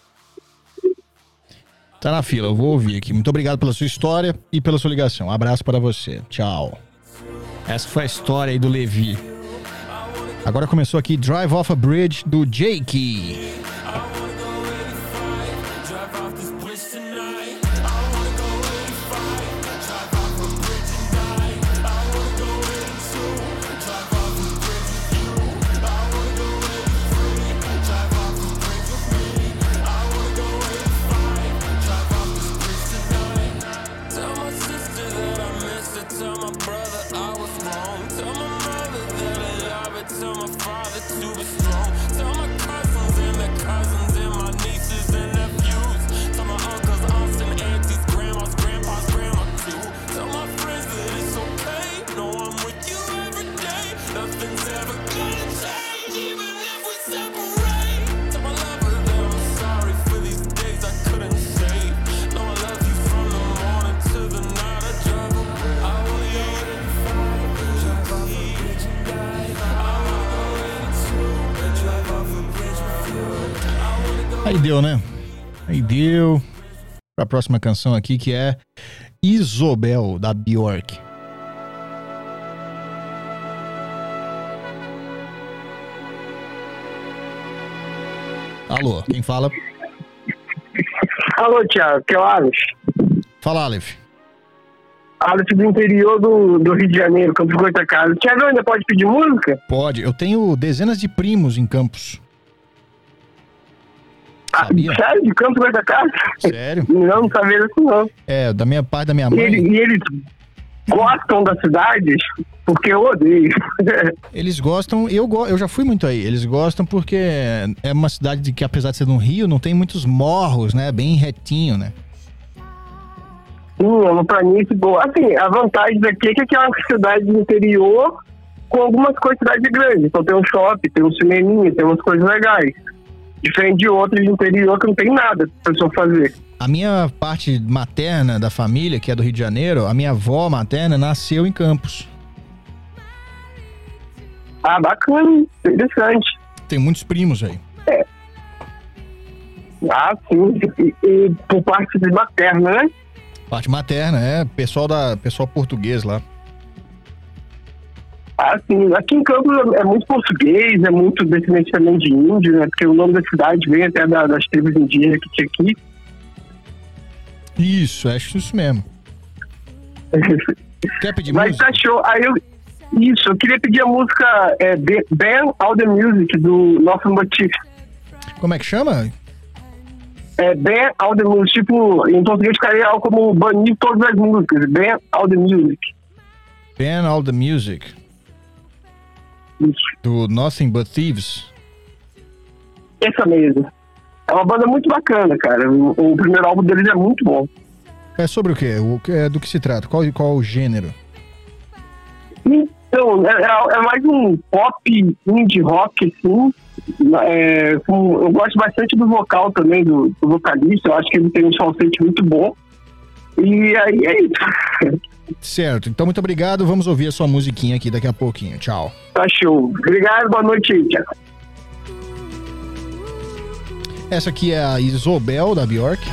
Tá na fila, eu vou ouvir aqui. Muito obrigado pela sua história e pela sua ligação. Um abraço para você. Tchau. Essa foi a história aí do Levi. Agora começou aqui Drive Off a Bridge do Jake. Tell my father to be strong. Tell my cousins and the cousins Aí deu, né? Aí deu. Pra próxima canção aqui, que é Isobel, da Bjork. Alô, quem fala? Alô, Thiago, que é o Aleph. Fala, Aleph. Aleph do interior do, do Rio de Janeiro, Campos Goytacazes. Thiago, ainda pode pedir música? Pode, eu tenho dezenas de primos em Campos. Ah, sério? De Campos Goytacazes? Sério? Não, não sabia disso não. É, da minha parte, da minha E, mãe. ele, e eles gostam da cidade? Porque eu odeio. Eles gostam, eu, go, eu já fui muito aí. Eles gostam porque é uma cidade de que, apesar de ser um rio, não tem muitos morros, né? Bem retinho, né? Sim, é uma planície boa. Assim, a vantagem daqui é que é uma cidade do interior com algumas coisas de cidade grande. Então tem um shopping, tem um cineminha, tem umas coisas legais. Diferente de outros de interior que não tem nada pra pessoa fazer. A minha parte materna da família, que é do Rio de Janeiro, a minha avó materna nasceu em Campos. Ah, bacana, interessante. Tem muitos primos aí. É. Ah, sim. E, e por parte de materna, né? Parte materna, é. Pessoal, da, pessoal português lá. Ah, sim. Aqui em Campos é muito português, é muito descendente também de índio, né? Porque o nome da cidade vem até da, das tribos indígenas que tinha aqui. Isso, acho isso mesmo. Quer pedir Mas música? tá show. Aí eu, isso, eu queria pedir a música é, Ban All The Music, do Nosso Motif. Como é que chama? É Ban All The Music, tipo, em português ficaria algo como banir todas as músicas. Ban All The Music. Ban All The Music. Isso. Do Nothing But Thieves. Essa mesmo. É uma banda muito bacana, cara. O, o primeiro álbum deles é muito bom. É sobre o quê? O, é, do que se trata? Qual, qual o gênero? Então, é, é mais um pop indie rock, assim. É, com, eu gosto bastante do vocal também, do, do vocalista. Eu acho que ele tem um falsete muito bom. E aí é isso. Certo, então muito obrigado. Vamos ouvir a sua musiquinha aqui daqui a pouquinho. Tchau. Tá show. Obrigado, boa noite aí, Thiago. Essa aqui é a Isobel, da Bjork.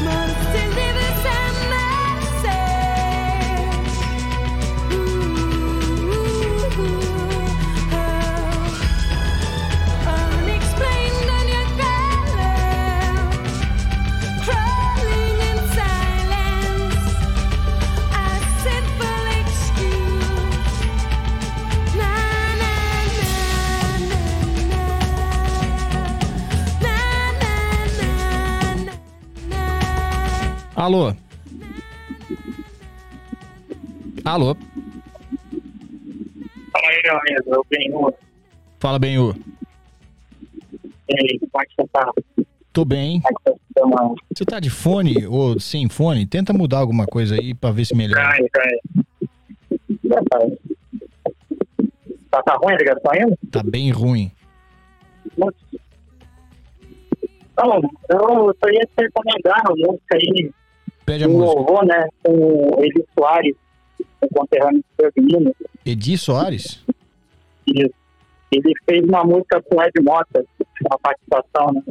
Alô? Alô? Fala aí, meu amigo, eu Benhu. Fala, Benhu. E aí, como é que você tá? Tô bem. Você tá de fone ou sem fone? Tenta mudar alguma coisa aí pra ver se melhora. Peraí, peraí. Tá, tá ruim a ligação ainda? Tá bem ruim. Não, eu só ia te recomendar uma música aí. Pede a um música. Louvor, né? Com o Edi Soares, o conterrâneo do seu menino. Edi Soares? Isso. Ele fez uma música com o Ed Mota, uma participação, né?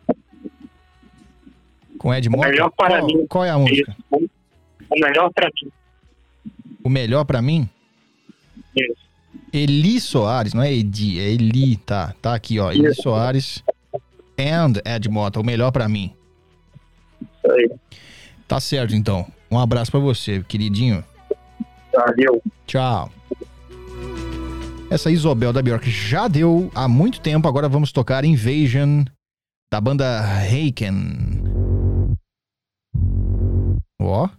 Com Ed Mota? O melhor para qual, mim. Qual é a música? Isso. O melhor para mim. O melhor pra mim? Isso. Eli Soares, não é Edi, é Eli, tá, tá aqui, ó. Eli Isso. Soares and Ed Mota, o melhor pra mim. Isso aí. Tá certo, então. Um abraço pra você, queridinho. Valeu. Tchau. Essa Isobel da Bjork já deu há muito tempo, agora vamos tocar Invasion, da banda Haken. Ó.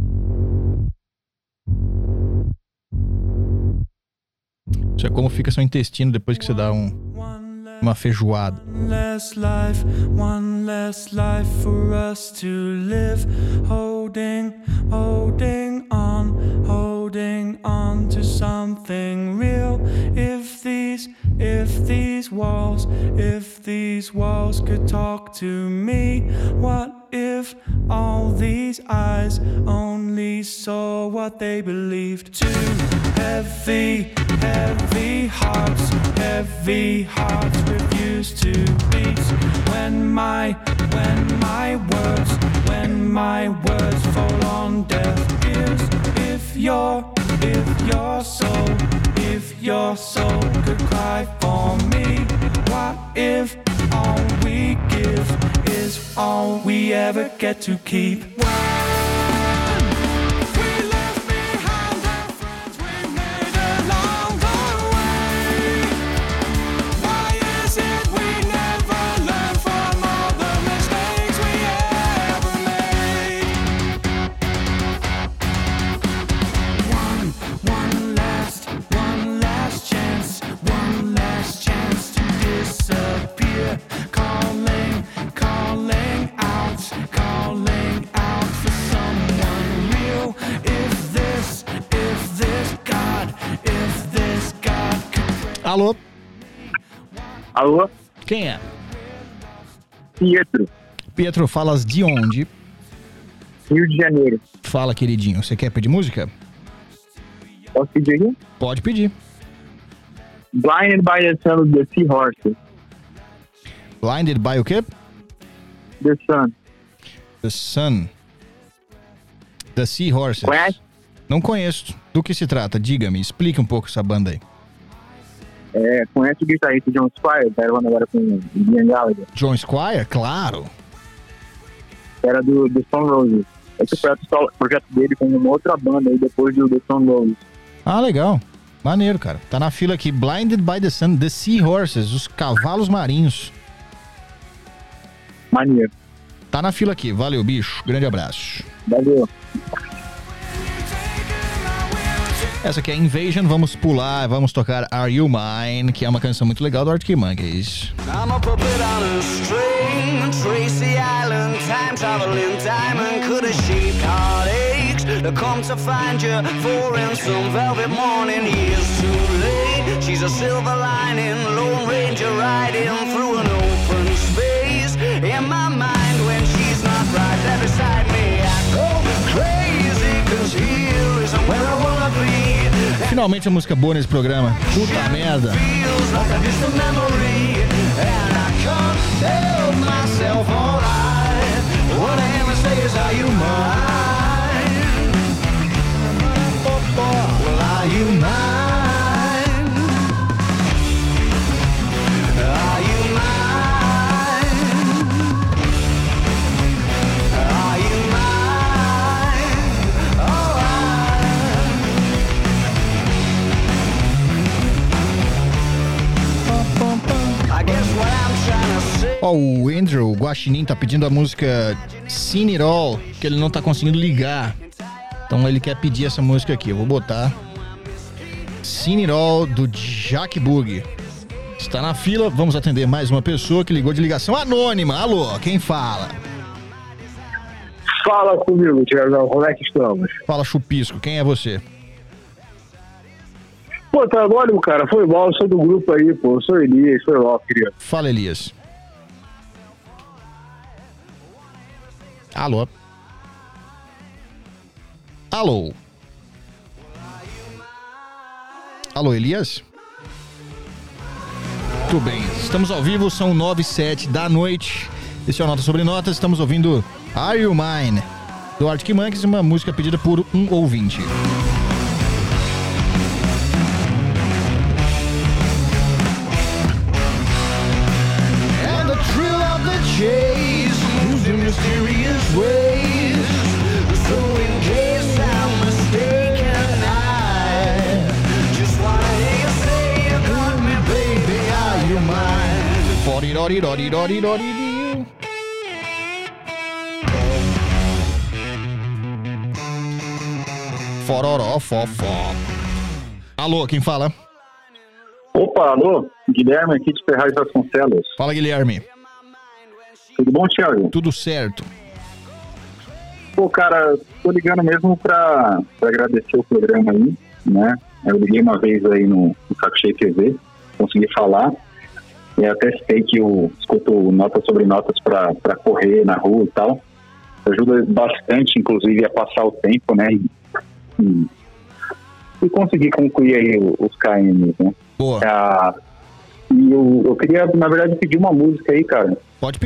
Isso é como fica seu intestino depois que você dá um, uma feijoada. One less life, one less life for us to live. Holding, holding on, holding on to something real. If these, if these walls, if these walls could talk to me, what if all these eyes only saw what they believed? Too heavy, heavy hearts, heavy hearts refuse to beat when my my, when my words, when my words fall on deaf ears. If your, if your soul, if your soul could cry for me, what if all we give is all we ever get to keep? Alô? Alô? Quem é? Pietro. Pietro, falas de onde? Rio de Janeiro. Fala, queridinho. Você quer pedir música? Posso pedir aqui? Pode pedir. Blinded by the Sun of the Seahorses. Blinded by o quê? The Sun. The Sun. The Seahorses. Conhece? Não conheço. Do que se trata? Diga-me, explique um pouco essa banda aí. É, conhece o guitarrista John Squire? Tá gravando agora com o Ian Gallagher. John Squire? Claro. Era do The Stone Roses. Esse foi o projeto dele com uma outra banda aí depois do The Stone Roses. Ah, legal. Maneiro, cara. Tá na fila aqui. Blinded by the Sun, The Seahorses, os cavalos marinhos. Maneiro. Tá na fila aqui. Valeu, bicho. Grande abraço. Valeu. Essa aqui é Invasion, vamos pular, vamos tocar Are You Mine, que é uma canção muito legal do Arctic Monkeys. I'm a puppet on a string, Tracy Island, time traveling diamond, could a sheep heartaches to come to find you for in some velvet morning, years too late. She's a silver lining, Lone Ranger riding through an open space. In my mind when she's not right there beside me, I go crazy, cause here isn't where I wanna be. Finalmente a música boa nesse programa. Puta merda. Ó, oh, o Andrew, o Guaxinim, tá pedindo a música Seen It All, que ele não tá conseguindo ligar. Então ele quer pedir essa música aqui. Eu vou botar Seen It All, do Jack Boogie. Está na fila, vamos atender mais uma pessoa que ligou de ligação anônima. Alô, quem fala? Fala comigo, Tiagão, como é que estamos? Fala, Chupisco, quem é você? Pô, tá anônimo, cara, foi mal, eu sou do grupo aí, pô, eu sou Elias, foi mal, querido. Fala, Elias. Alô? Alô? Alô, Elias? Tudo bem, estamos ao vivo, são nove e sete da noite. Esse é o Nota Sobre Notas, estamos ouvindo Are You Mine, do Arctic Monkeys, uma música pedida por um ouvinte. And the thrill of the chase moves in mysterious ways. So in case I'm mistaken, I just wanna hear you say you got me, baby, are you mine? Forty-dotty-dotty-dotty-dotty-doo. Fororó, fofó. Alô, quem fala? Opa, alô, Guilherme aqui de Ferraz Vasconcelos. Fala, Guilherme. Tudo bom, Thiago? Tudo certo. Pô, cara, tô ligando mesmo pra, pra agradecer o programa aí, né? Eu liguei uma vez aí no, no Saco Cheio T V, consegui falar. E até sei que eu escuto notas sobre notas pra, pra correr na rua e tal. Ajuda bastante, inclusive, a passar o tempo, né? E, e, e conseguir concluir aí os K Ms, né? Boa. Ah, e eu, eu queria, na verdade, pedir uma música aí, cara. Pode pedir.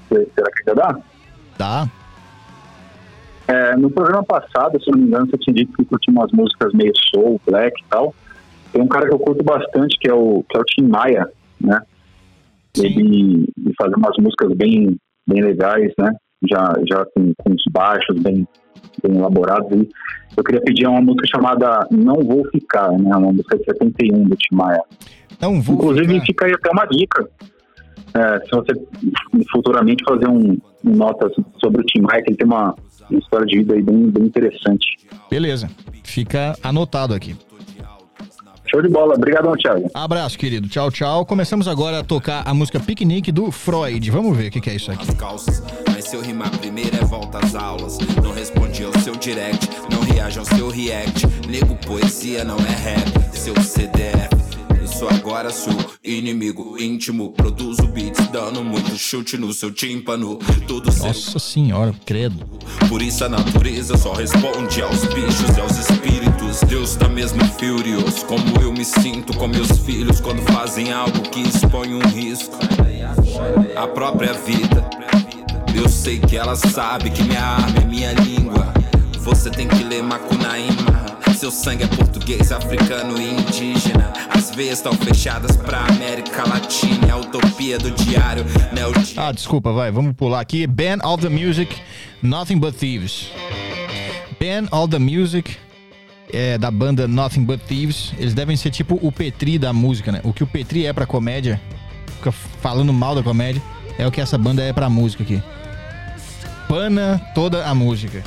Será que já dá? Dá. É, no programa passado, se não me engano, você tinha dito que curtia umas músicas meio soul, black e tal. Tem um cara que eu curto bastante, que é o, que é o Tim Maia, né? Sim. Ele, ele faz umas músicas bem, bem legais, né? Já, já com, com os baixos bem, bem elaborados. E eu queria pedir uma música chamada Não Vou Ficar, né? Uma música de setenta e um do Tim Maia. Não vou Inclusive, ficar. fica aí até uma dica. É, se você futuramente fazer um, um nota sobre o Tim Maia, que ele tem uma, uma história de vida aí bem, bem interessante. Beleza. Fica anotado aqui. Show de bola. Obrigadão, Thiago. Abraço, querido. Tchau, tchau. Começamos agora a tocar a música Piquenique do Freud. Vamos ver o que, que é isso aqui. Calças, mas se eu rimar primeiro é volta às aulas. Não responde ao seu direct, não reage ao seu react. Nego, poesia não é rap, seu C D F. Eu sou agora seu inimigo íntimo. Produzo beats dando muito chute no seu tímpano. Tudo seu... Nossa senhora, credo. Por isso a natureza só responde aos bichos e aos espíritos. Deus tá mesmo furioso, como eu me sinto com meus filhos quando fazem algo que expõe um risco. A própria vida. Eu sei que ela sabe que minha arma é minha língua. Você tem que ler Macunaíma. Seu sangue é português, africano e indígena. As veias estão fechadas pra América Latina. É a utopia do diário, né? O di... Ah, desculpa, vai, vamos pular aqui. Ban All The Music, Nothing But Thieves. Ban All The Music, é, da banda Nothing But Thieves. Eles devem ser tipo o Petri da música, né? O que o Petri é pra comédia, fica falando mal da comédia, é o que essa banda é pra música aqui. Pana toda a música.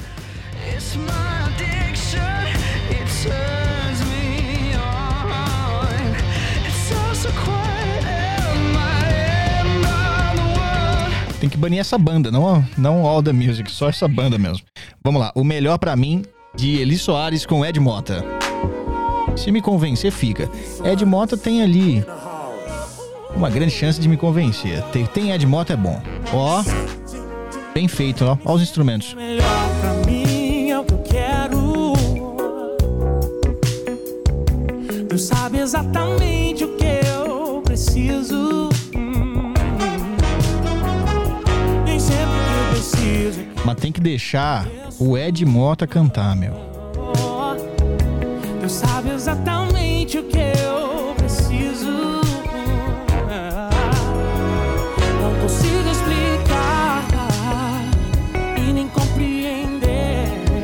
Tem que banir essa banda, não, não All The Music, só essa banda mesmo. Vamos lá, o melhor pra mim de Eli Soares com Ed Mota. Se me convencer, fica. Ed Mota tem ali uma grande chance de me convencer. Tem, tem Ed Mota, é bom. Ó, bem feito, ó. Ó os instrumentos. Melhor pra mim é o que eu quero. Deus sabe exatamente o que eu preciso. Nem sempre que eu preciso. Mas tem que deixar o Ed Mota cantar, meu. Deus sabe exatamente o que eu preciso. Não consigo explicar e nem compreender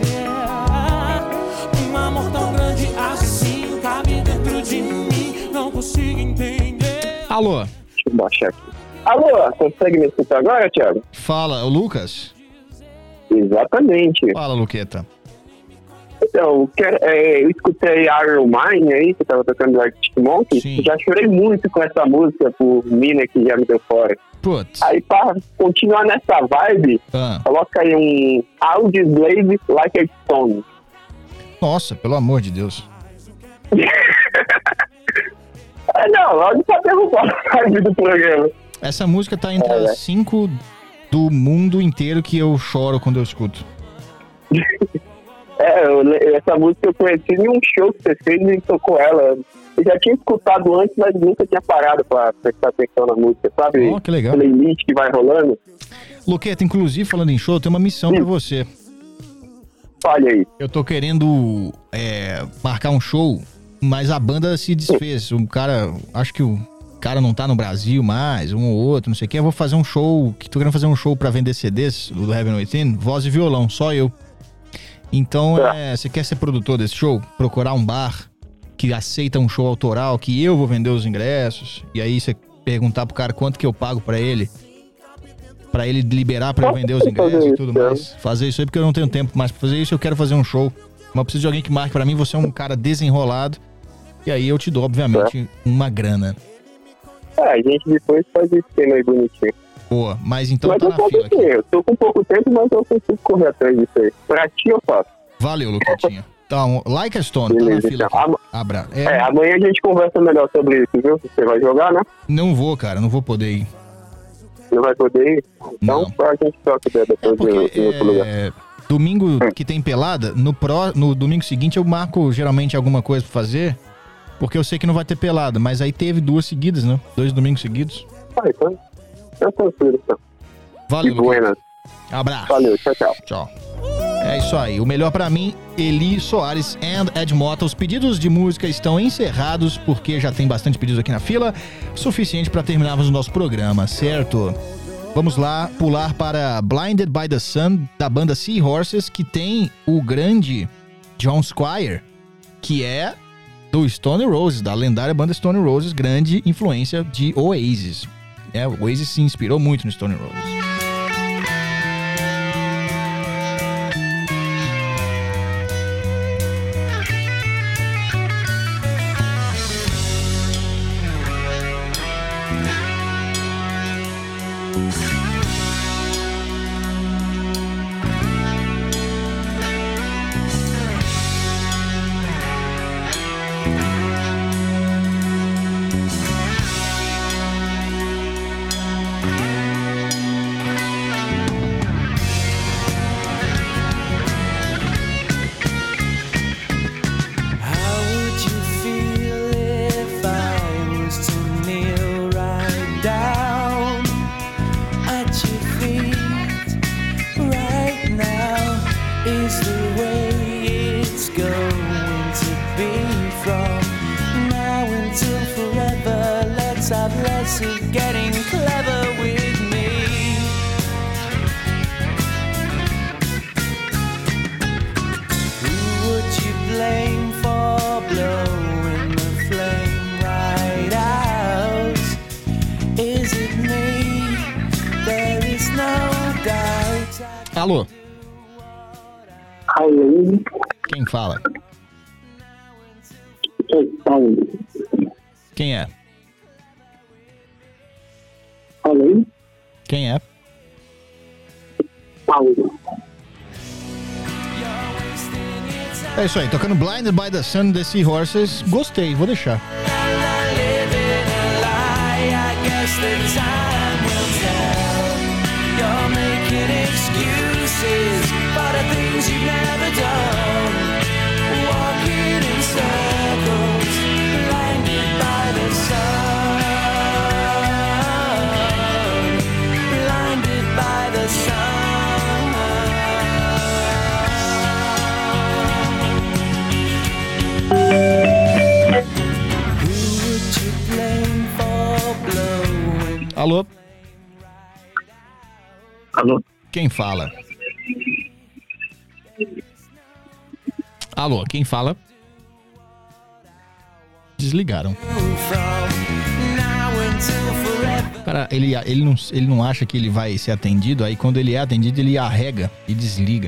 um amor tão grande assim cabe dentro de mim. Não consigo entender. Alô? Deixa eu baixar aqui. Alô, consegue me escutar agora, Thiago? Fala, o Lucas? Exatamente. Fala, Luqueta. Então, quero, é, eu escutei Iron Mine aí, que tava tocando do Arctic Monkeys. Sim. Já chorei muito com essa música por mina que já me deu fora. Putz. Aí, pra continuar nessa vibe, Ah. coloca aí um Audioslave Like a Stone. Nossa, pelo amor de Deus. É, não, logo pra derrubar a vibe do programa. Essa música tá entre É. as cinco do mundo inteiro que eu choro quando eu escuto. É, eu, essa música eu conheci em um show que você fez e tocou ela. Eu já tinha escutado antes, mas nunca tinha parado pra prestar atenção na música, sabe? Oh, que legal. Playlist que vai rolando. Luqueta, inclusive, falando em show, eu tenho uma missão pra você. Olha aí. Eu tô querendo é, marcar um show, mas a banda se desfez. O cara, acho que o cara não tá no Brasil mais, um ou outro, não sei o que. Eu vou fazer um show, que tô querendo fazer um show pra vender C Ds do Heaven Within, voz e violão, só eu. Então, é, você quer ser produtor desse show? Procurar um bar que aceita um show autoral, que eu vou vender os ingressos, e aí você perguntar pro cara quanto que eu pago pra ele, pra ele liberar pra eu vender os ingressos e tudo mais. Fazer isso aí, porque eu não tenho tempo mais pra fazer isso, eu quero fazer um show. Mas eu preciso de alguém que marque pra mim, você é um cara desenrolado, e aí eu te dou, obviamente, uma grana. É, a gente depois faz esse esquema aí bonitinho. Boa, mas então mas tá eu na fila aqui. Eu tô com pouco tempo, mas eu consigo correr atrás disso aí. Pra ti eu faço. Valeu, Luquetinha. Então, like a Stone, tá na Beleza, fila então. aqui. Ama- Abra. É, amanhã a gente conversa melhor sobre isso, viu? Você vai jogar, né? Não vou, cara, não vou poder ir. Não vai poder ir? Então, Não. a gente troca ideia depois de, em outro lugar. É, domingo que tem pelada, no, pró, no domingo seguinte eu marco geralmente alguma coisa pra fazer, porque eu sei que não vai ter pelada, mas aí teve duas seguidas, né? Dois domingos seguidos. Ah, então, é tranquilo, então. Valeu, E buenas. Abraço. Valeu, tchau, tchau. Tchau. É isso aí. O melhor pra mim, Eli Soares and Ed Mota. Os pedidos de música estão encerrados porque já tem bastante pedidos aqui na fila. Suficiente pra terminarmos o nosso programa, certo? Vamos lá pular para Blinded by the Sun, da banda Seahorses, que tem o grande John Squire, que é do Stone Roses, da lendária banda Stone Roses, grande influência de Oasis. É, o Oasis se inspirou muito no Stone Roses. Alô? Alô? Quem fala? É Paulo. Quem é? Alô? Quem é? Paulo. É isso aí, tocando Blinded by the Sun, The Seahorses. Gostei, vou deixar. Excuses for the things you've never done. Walking in circles, blinded by the sun. Blinded by the sun. Who would you blame for blowing? Alô? Alô? Quem fala? Alô, quem fala? Desligaram. Cara, ele, ele, não, ele não acha que ele vai ser atendido, aí quando ele é atendido, ele arrega e desliga.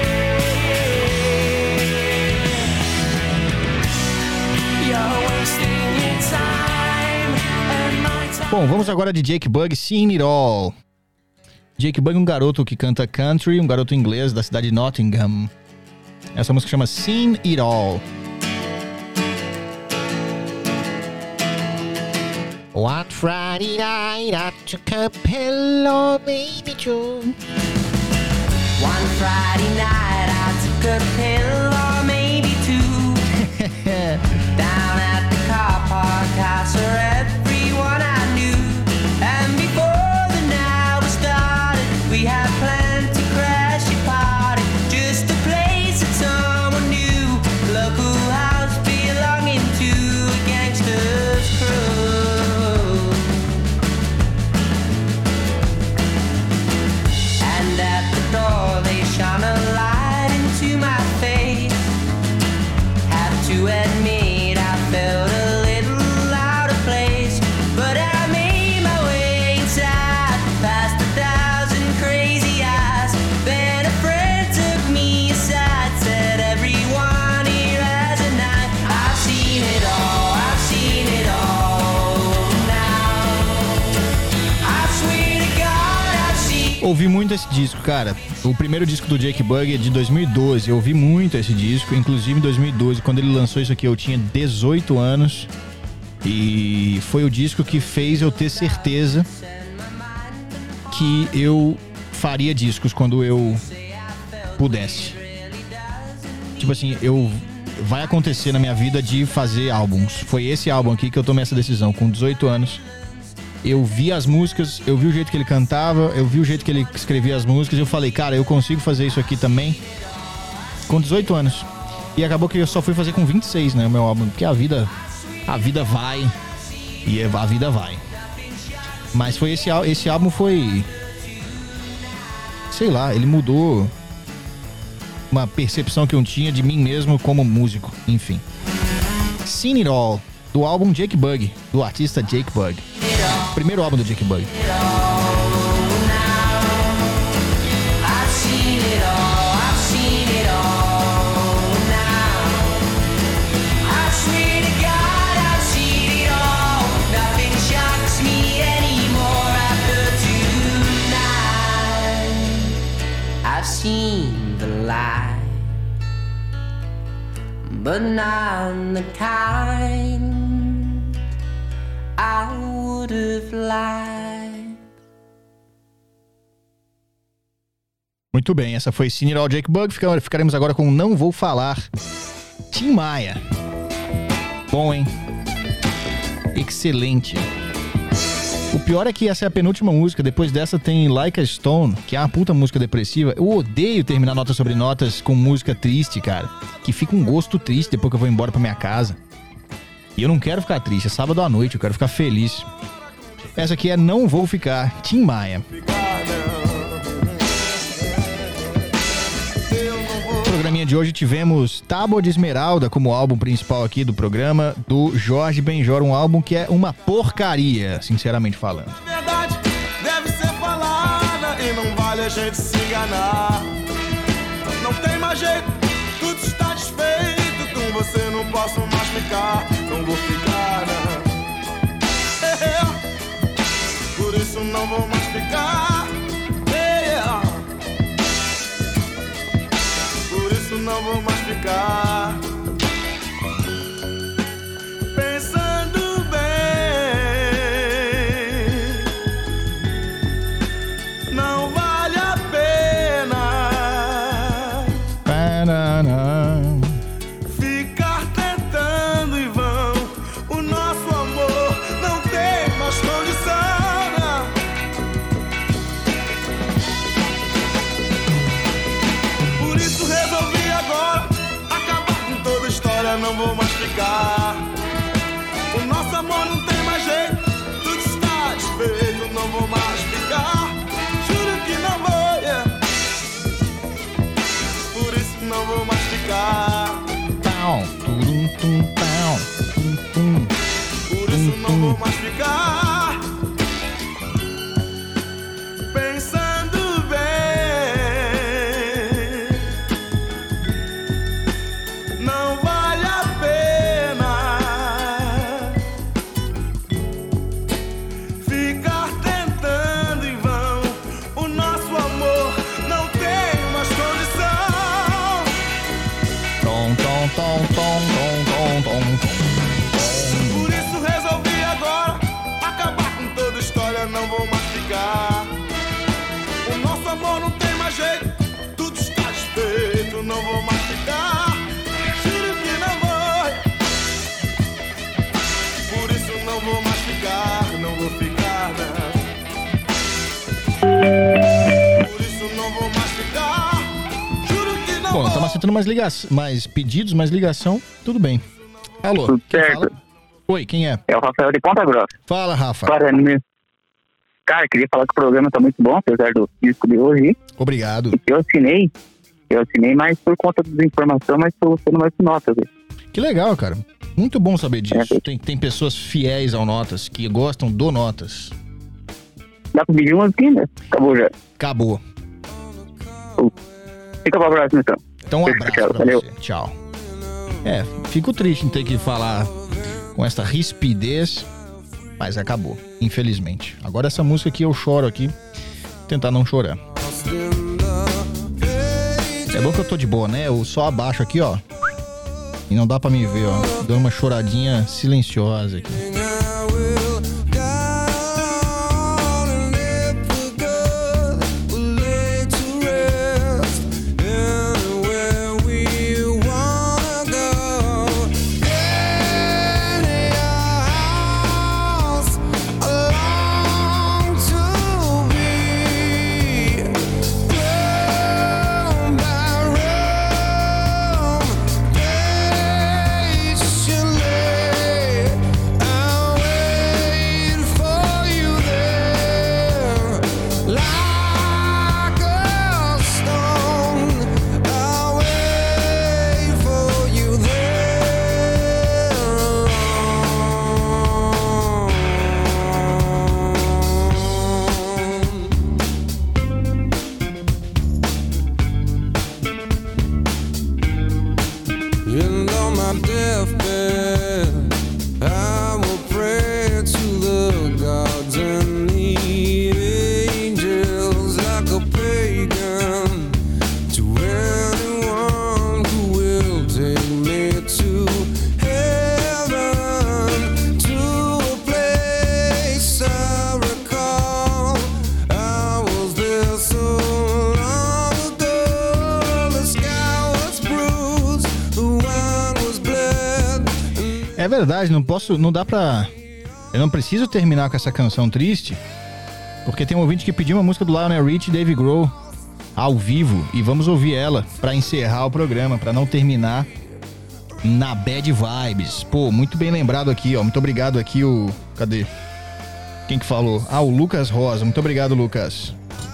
Bom, vamos agora de Jake Bugg, Seen It All. Jake Bugg é um garoto que canta country, um garoto inglês da cidade de Nottingham. Essa música chama Seen It All. One Friday night I took a pillow, maybe two. One Friday night I took a pillow, maybe two. Down at the car park I saw everyone I knew. And before the night was started we had planned to crash a party, just a place that someone knew. Local house belonging to a gangster's crew. And at the door they shone a light into my face. Have to admit I felt a little out of place, but I made my way inside, past a thousand crazy eyes. Then a friend took me aside, said everyone here has a knife. I've seen it all, I've seen it all now. I swear to God I've seen. Ouvi muito esse disco, cara. O primeiro disco do Jake Bugg é de dois mil e doze. Eu ouvi muito esse disco, inclusive em dois mil e doze, quando ele lançou isso aqui, eu tinha dezoito anos. E foi o disco que fez eu ter certeza que eu faria discos quando eu pudesse. Tipo assim, eu vai acontecer na minha vida de fazer álbuns. Foi esse álbum aqui que eu tomei essa decisão com dezoito anos. eu vi as músicas, eu vi o jeito que ele cantava, eu vi o jeito que ele escrevia as músicas, e eu falei, cara, eu consigo fazer isso aqui também com dezoito anos. E acabou que eu só fui fazer com vinte e seis, né, o meu álbum, porque a vida, a vida vai, e a vida vai. Mas foi esse, esse álbum foi, sei lá, ele mudou uma percepção que eu tinha de mim mesmo como músico, enfim. Seen It All, do álbum Jake Bugg, do artista Jake Bugg. Primeiro álbum do Jake Bugg. Seen the light, but not the kind I would have liked. Muito bem, essa foi Seen It All, Jake Bugg. Ficaremos agora com Não Vou Falar, Tim Maia. Bom, hein? Excelente. O pior é que essa é a penúltima música. Depois dessa tem Like a Stone, que é uma puta música depressiva. Eu odeio terminar notas sobre notas com música triste, cara. Que fica um gosto triste depois que eu vou embora pra minha casa. E eu não quero ficar triste, é sábado à noite, eu quero ficar feliz. Essa aqui é Não Vou Ficar, Tim Maia. No programinha de hoje tivemos Tábua de Esmeralda como álbum principal aqui do programa, do Jorge Benjor, um álbum que é uma porcaria, sinceramente falando. Verdade deve ser falada e não vale a gente se enganar. Não tem mais jeito, tudo está desfeito, com você não posso mais ficar, não vou ficar, não. É, por isso não vou mais ficar. É, por isso não vou mais ficar. Pensando bem, não vale a pena ficar tentando em vão. O nosso amor não tem mais condição, não. Por isso resolvi agora acabar com toda a história, não vou mais ficar. O nosso amor não tem mais jeito, tudo está desfeito, não vou mais ficar. Juro que não vou, yeah. Por isso não vou mais ficar. Por isso não vou mais ficar. Pensando bem, não vale a pena ficar tentando em vão. O nosso amor não tem mais condição. Tom, tom, tom, tom, tom, tom, tom. Por isso resolvi agora acabar com toda a história, não vou mais ficar. O nosso amor não tem mais jeito, tudo está desfeito, não vou mais ficar. Juro que não vou. Por isso não vou mais ficar, não vou ficar, não. Por isso não vou mais ficar. Juro que não Bom, vou. estamos aceitando mais, liga... mais pedidos, mais ligação, tudo bem. Alô, Tudo quem certo. fala? Oi, quem é? É o Rafael de Ponta Grossa. Fala, Rafa. Parando mesmo. Cara, queria falar que o programa tá muito bom, apesar do disco de hoje. Obrigado. Eu assinei, eu assinei mais por conta da desinformação, mas tô gostando mais de notas. Que legal, cara. Muito bom saber disso. Tem, tem pessoas fiéis ao Notas, que gostam do Notas. Dá pra pedir uma aqui, né? Acabou já. Acabou. Fica pra próxima, então. Então um abraço Tchau, pra valeu. você. Tchau. É, fico triste em ter que falar com essa rispidez, mas acabou, infelizmente. Agora essa música aqui eu choro aqui, tentar não chorar. É bom que eu tô de boa, né? Eu só abaixo aqui, ó. E não dá pra me ver, ó. Dando uma choradinha silenciosa aqui. Alone É verdade, não posso, não dá pra... Eu não preciso terminar com essa canção triste, porque tem um ouvinte que pediu uma música do Lionel Richie e Dave Grohl ao vivo, e vamos ouvir ela pra encerrar o programa, pra não terminar na bad vibes. Pô, muito bem lembrado aqui, ó. Muito obrigado aqui o... Cadê? Quem que falou? Ah, o Lucas Rosa. Muito obrigado, Lucas.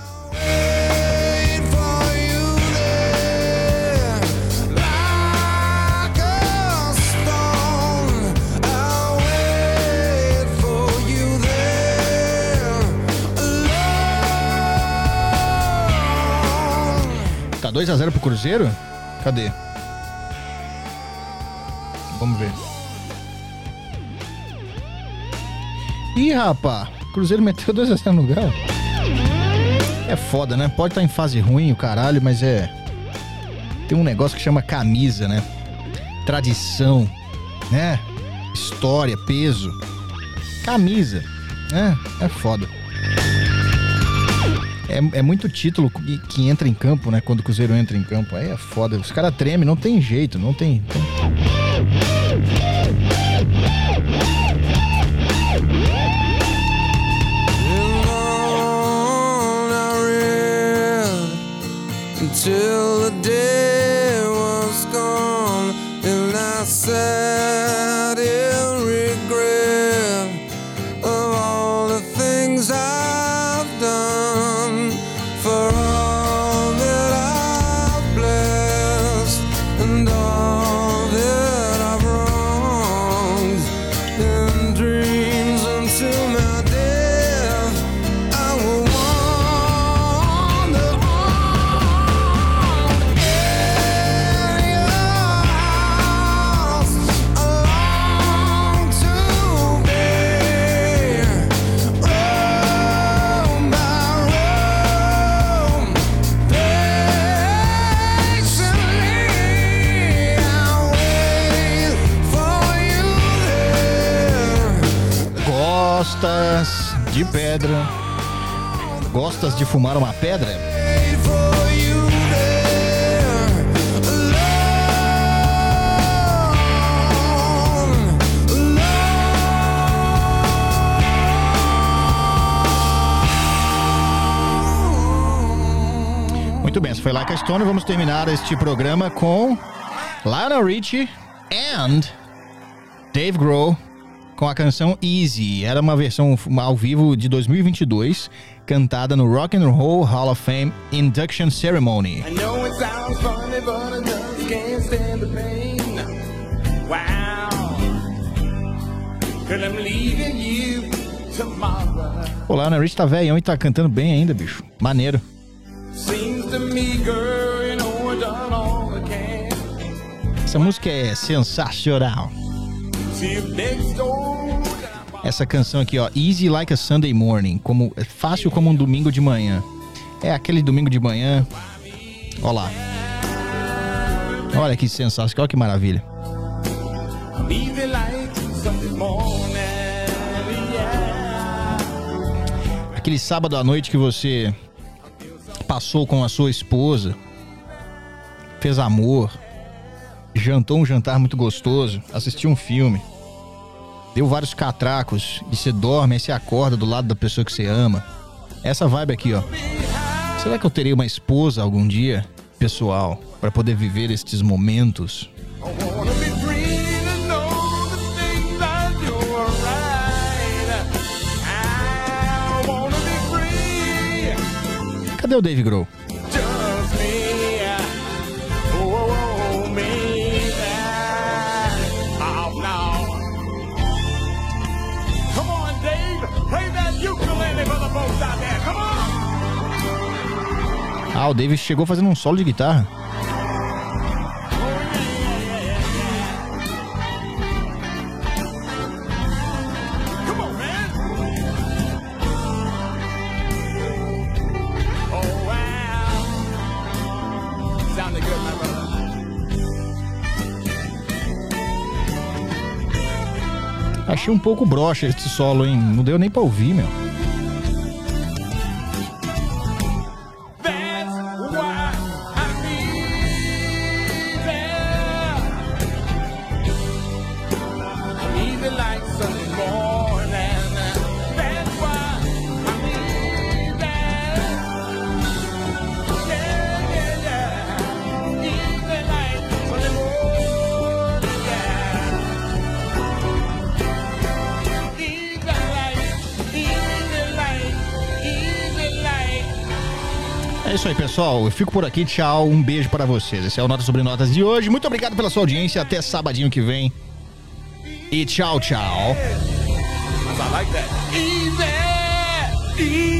Tá dois a zero pro Cruzeiro? Cadê? Vamos ver. Ih, rapá, Cruzeiro meteu dois a zero no Galo. É foda, né? Pode estar em fase ruim, o caralho, mas é... Tem um negócio que chama camisa, né? Tradição, né? História, peso. Camisa, né? É foda. É, é muito título que, que entra em campo, né? Quando o Cruzeiro entra em campo. Aí é foda. Os caras tremem, não tem jeito, não tem... tem... Until the day was gone and I sat in regret of all the things I've done, for all that I've blessed and all that I've wronged, in dreams until my death I will wander Gostas de pedra? Gostas de fumar uma pedra? Muito bem, essa foi Like a Stone. Vamos terminar este programa com Lionel Richie and Dave Grohl com a canção Easy. Era uma versão ao vivo de dois mil e vinte e dois, cantada no Rock and Roll Hall of Fame Induction Ceremony. I know it sounds funny, but I just can't stand the pain. Wow, 'cause I'm leaving you tomorrow. O Lionel Richie tá velhão e tá cantando bem ainda, bicho. Maneiro. Seems to me, girl, you know I done all I can. Essa música é sensacional. See you next door. Essa canção aqui, ó, Easy Like a Sunday Morning, como, fácil como um domingo de manhã. É aquele domingo de manhã. Olha lá. Olha que sensacional, olha que maravilha. Easy like Sunday morning, yeah. Aquele sábado à noite que você passou com a sua esposa, fez amor, jantou um jantar muito gostoso, assistiu um filme, deu vários catracos e você dorme, aí você acorda do lado da pessoa que você ama. Essa vibe aqui, ó. Será que eu terei uma esposa algum dia, pessoal, para poder viver estes momentos? Cadê o Dave Grohl? Ah, o David chegou fazendo um solo de guitarra. Achei um pouco broxa esse solo, hein? Não deu nem pra ouvir, meu. É isso aí, pessoal. Eu fico por aqui. Tchau. Um beijo para vocês. Esse é o Notas sobre Notas de hoje. Muito obrigado pela sua audiência. Até sabadinho que vem. E tchau, tchau. I like that. Easy, easy.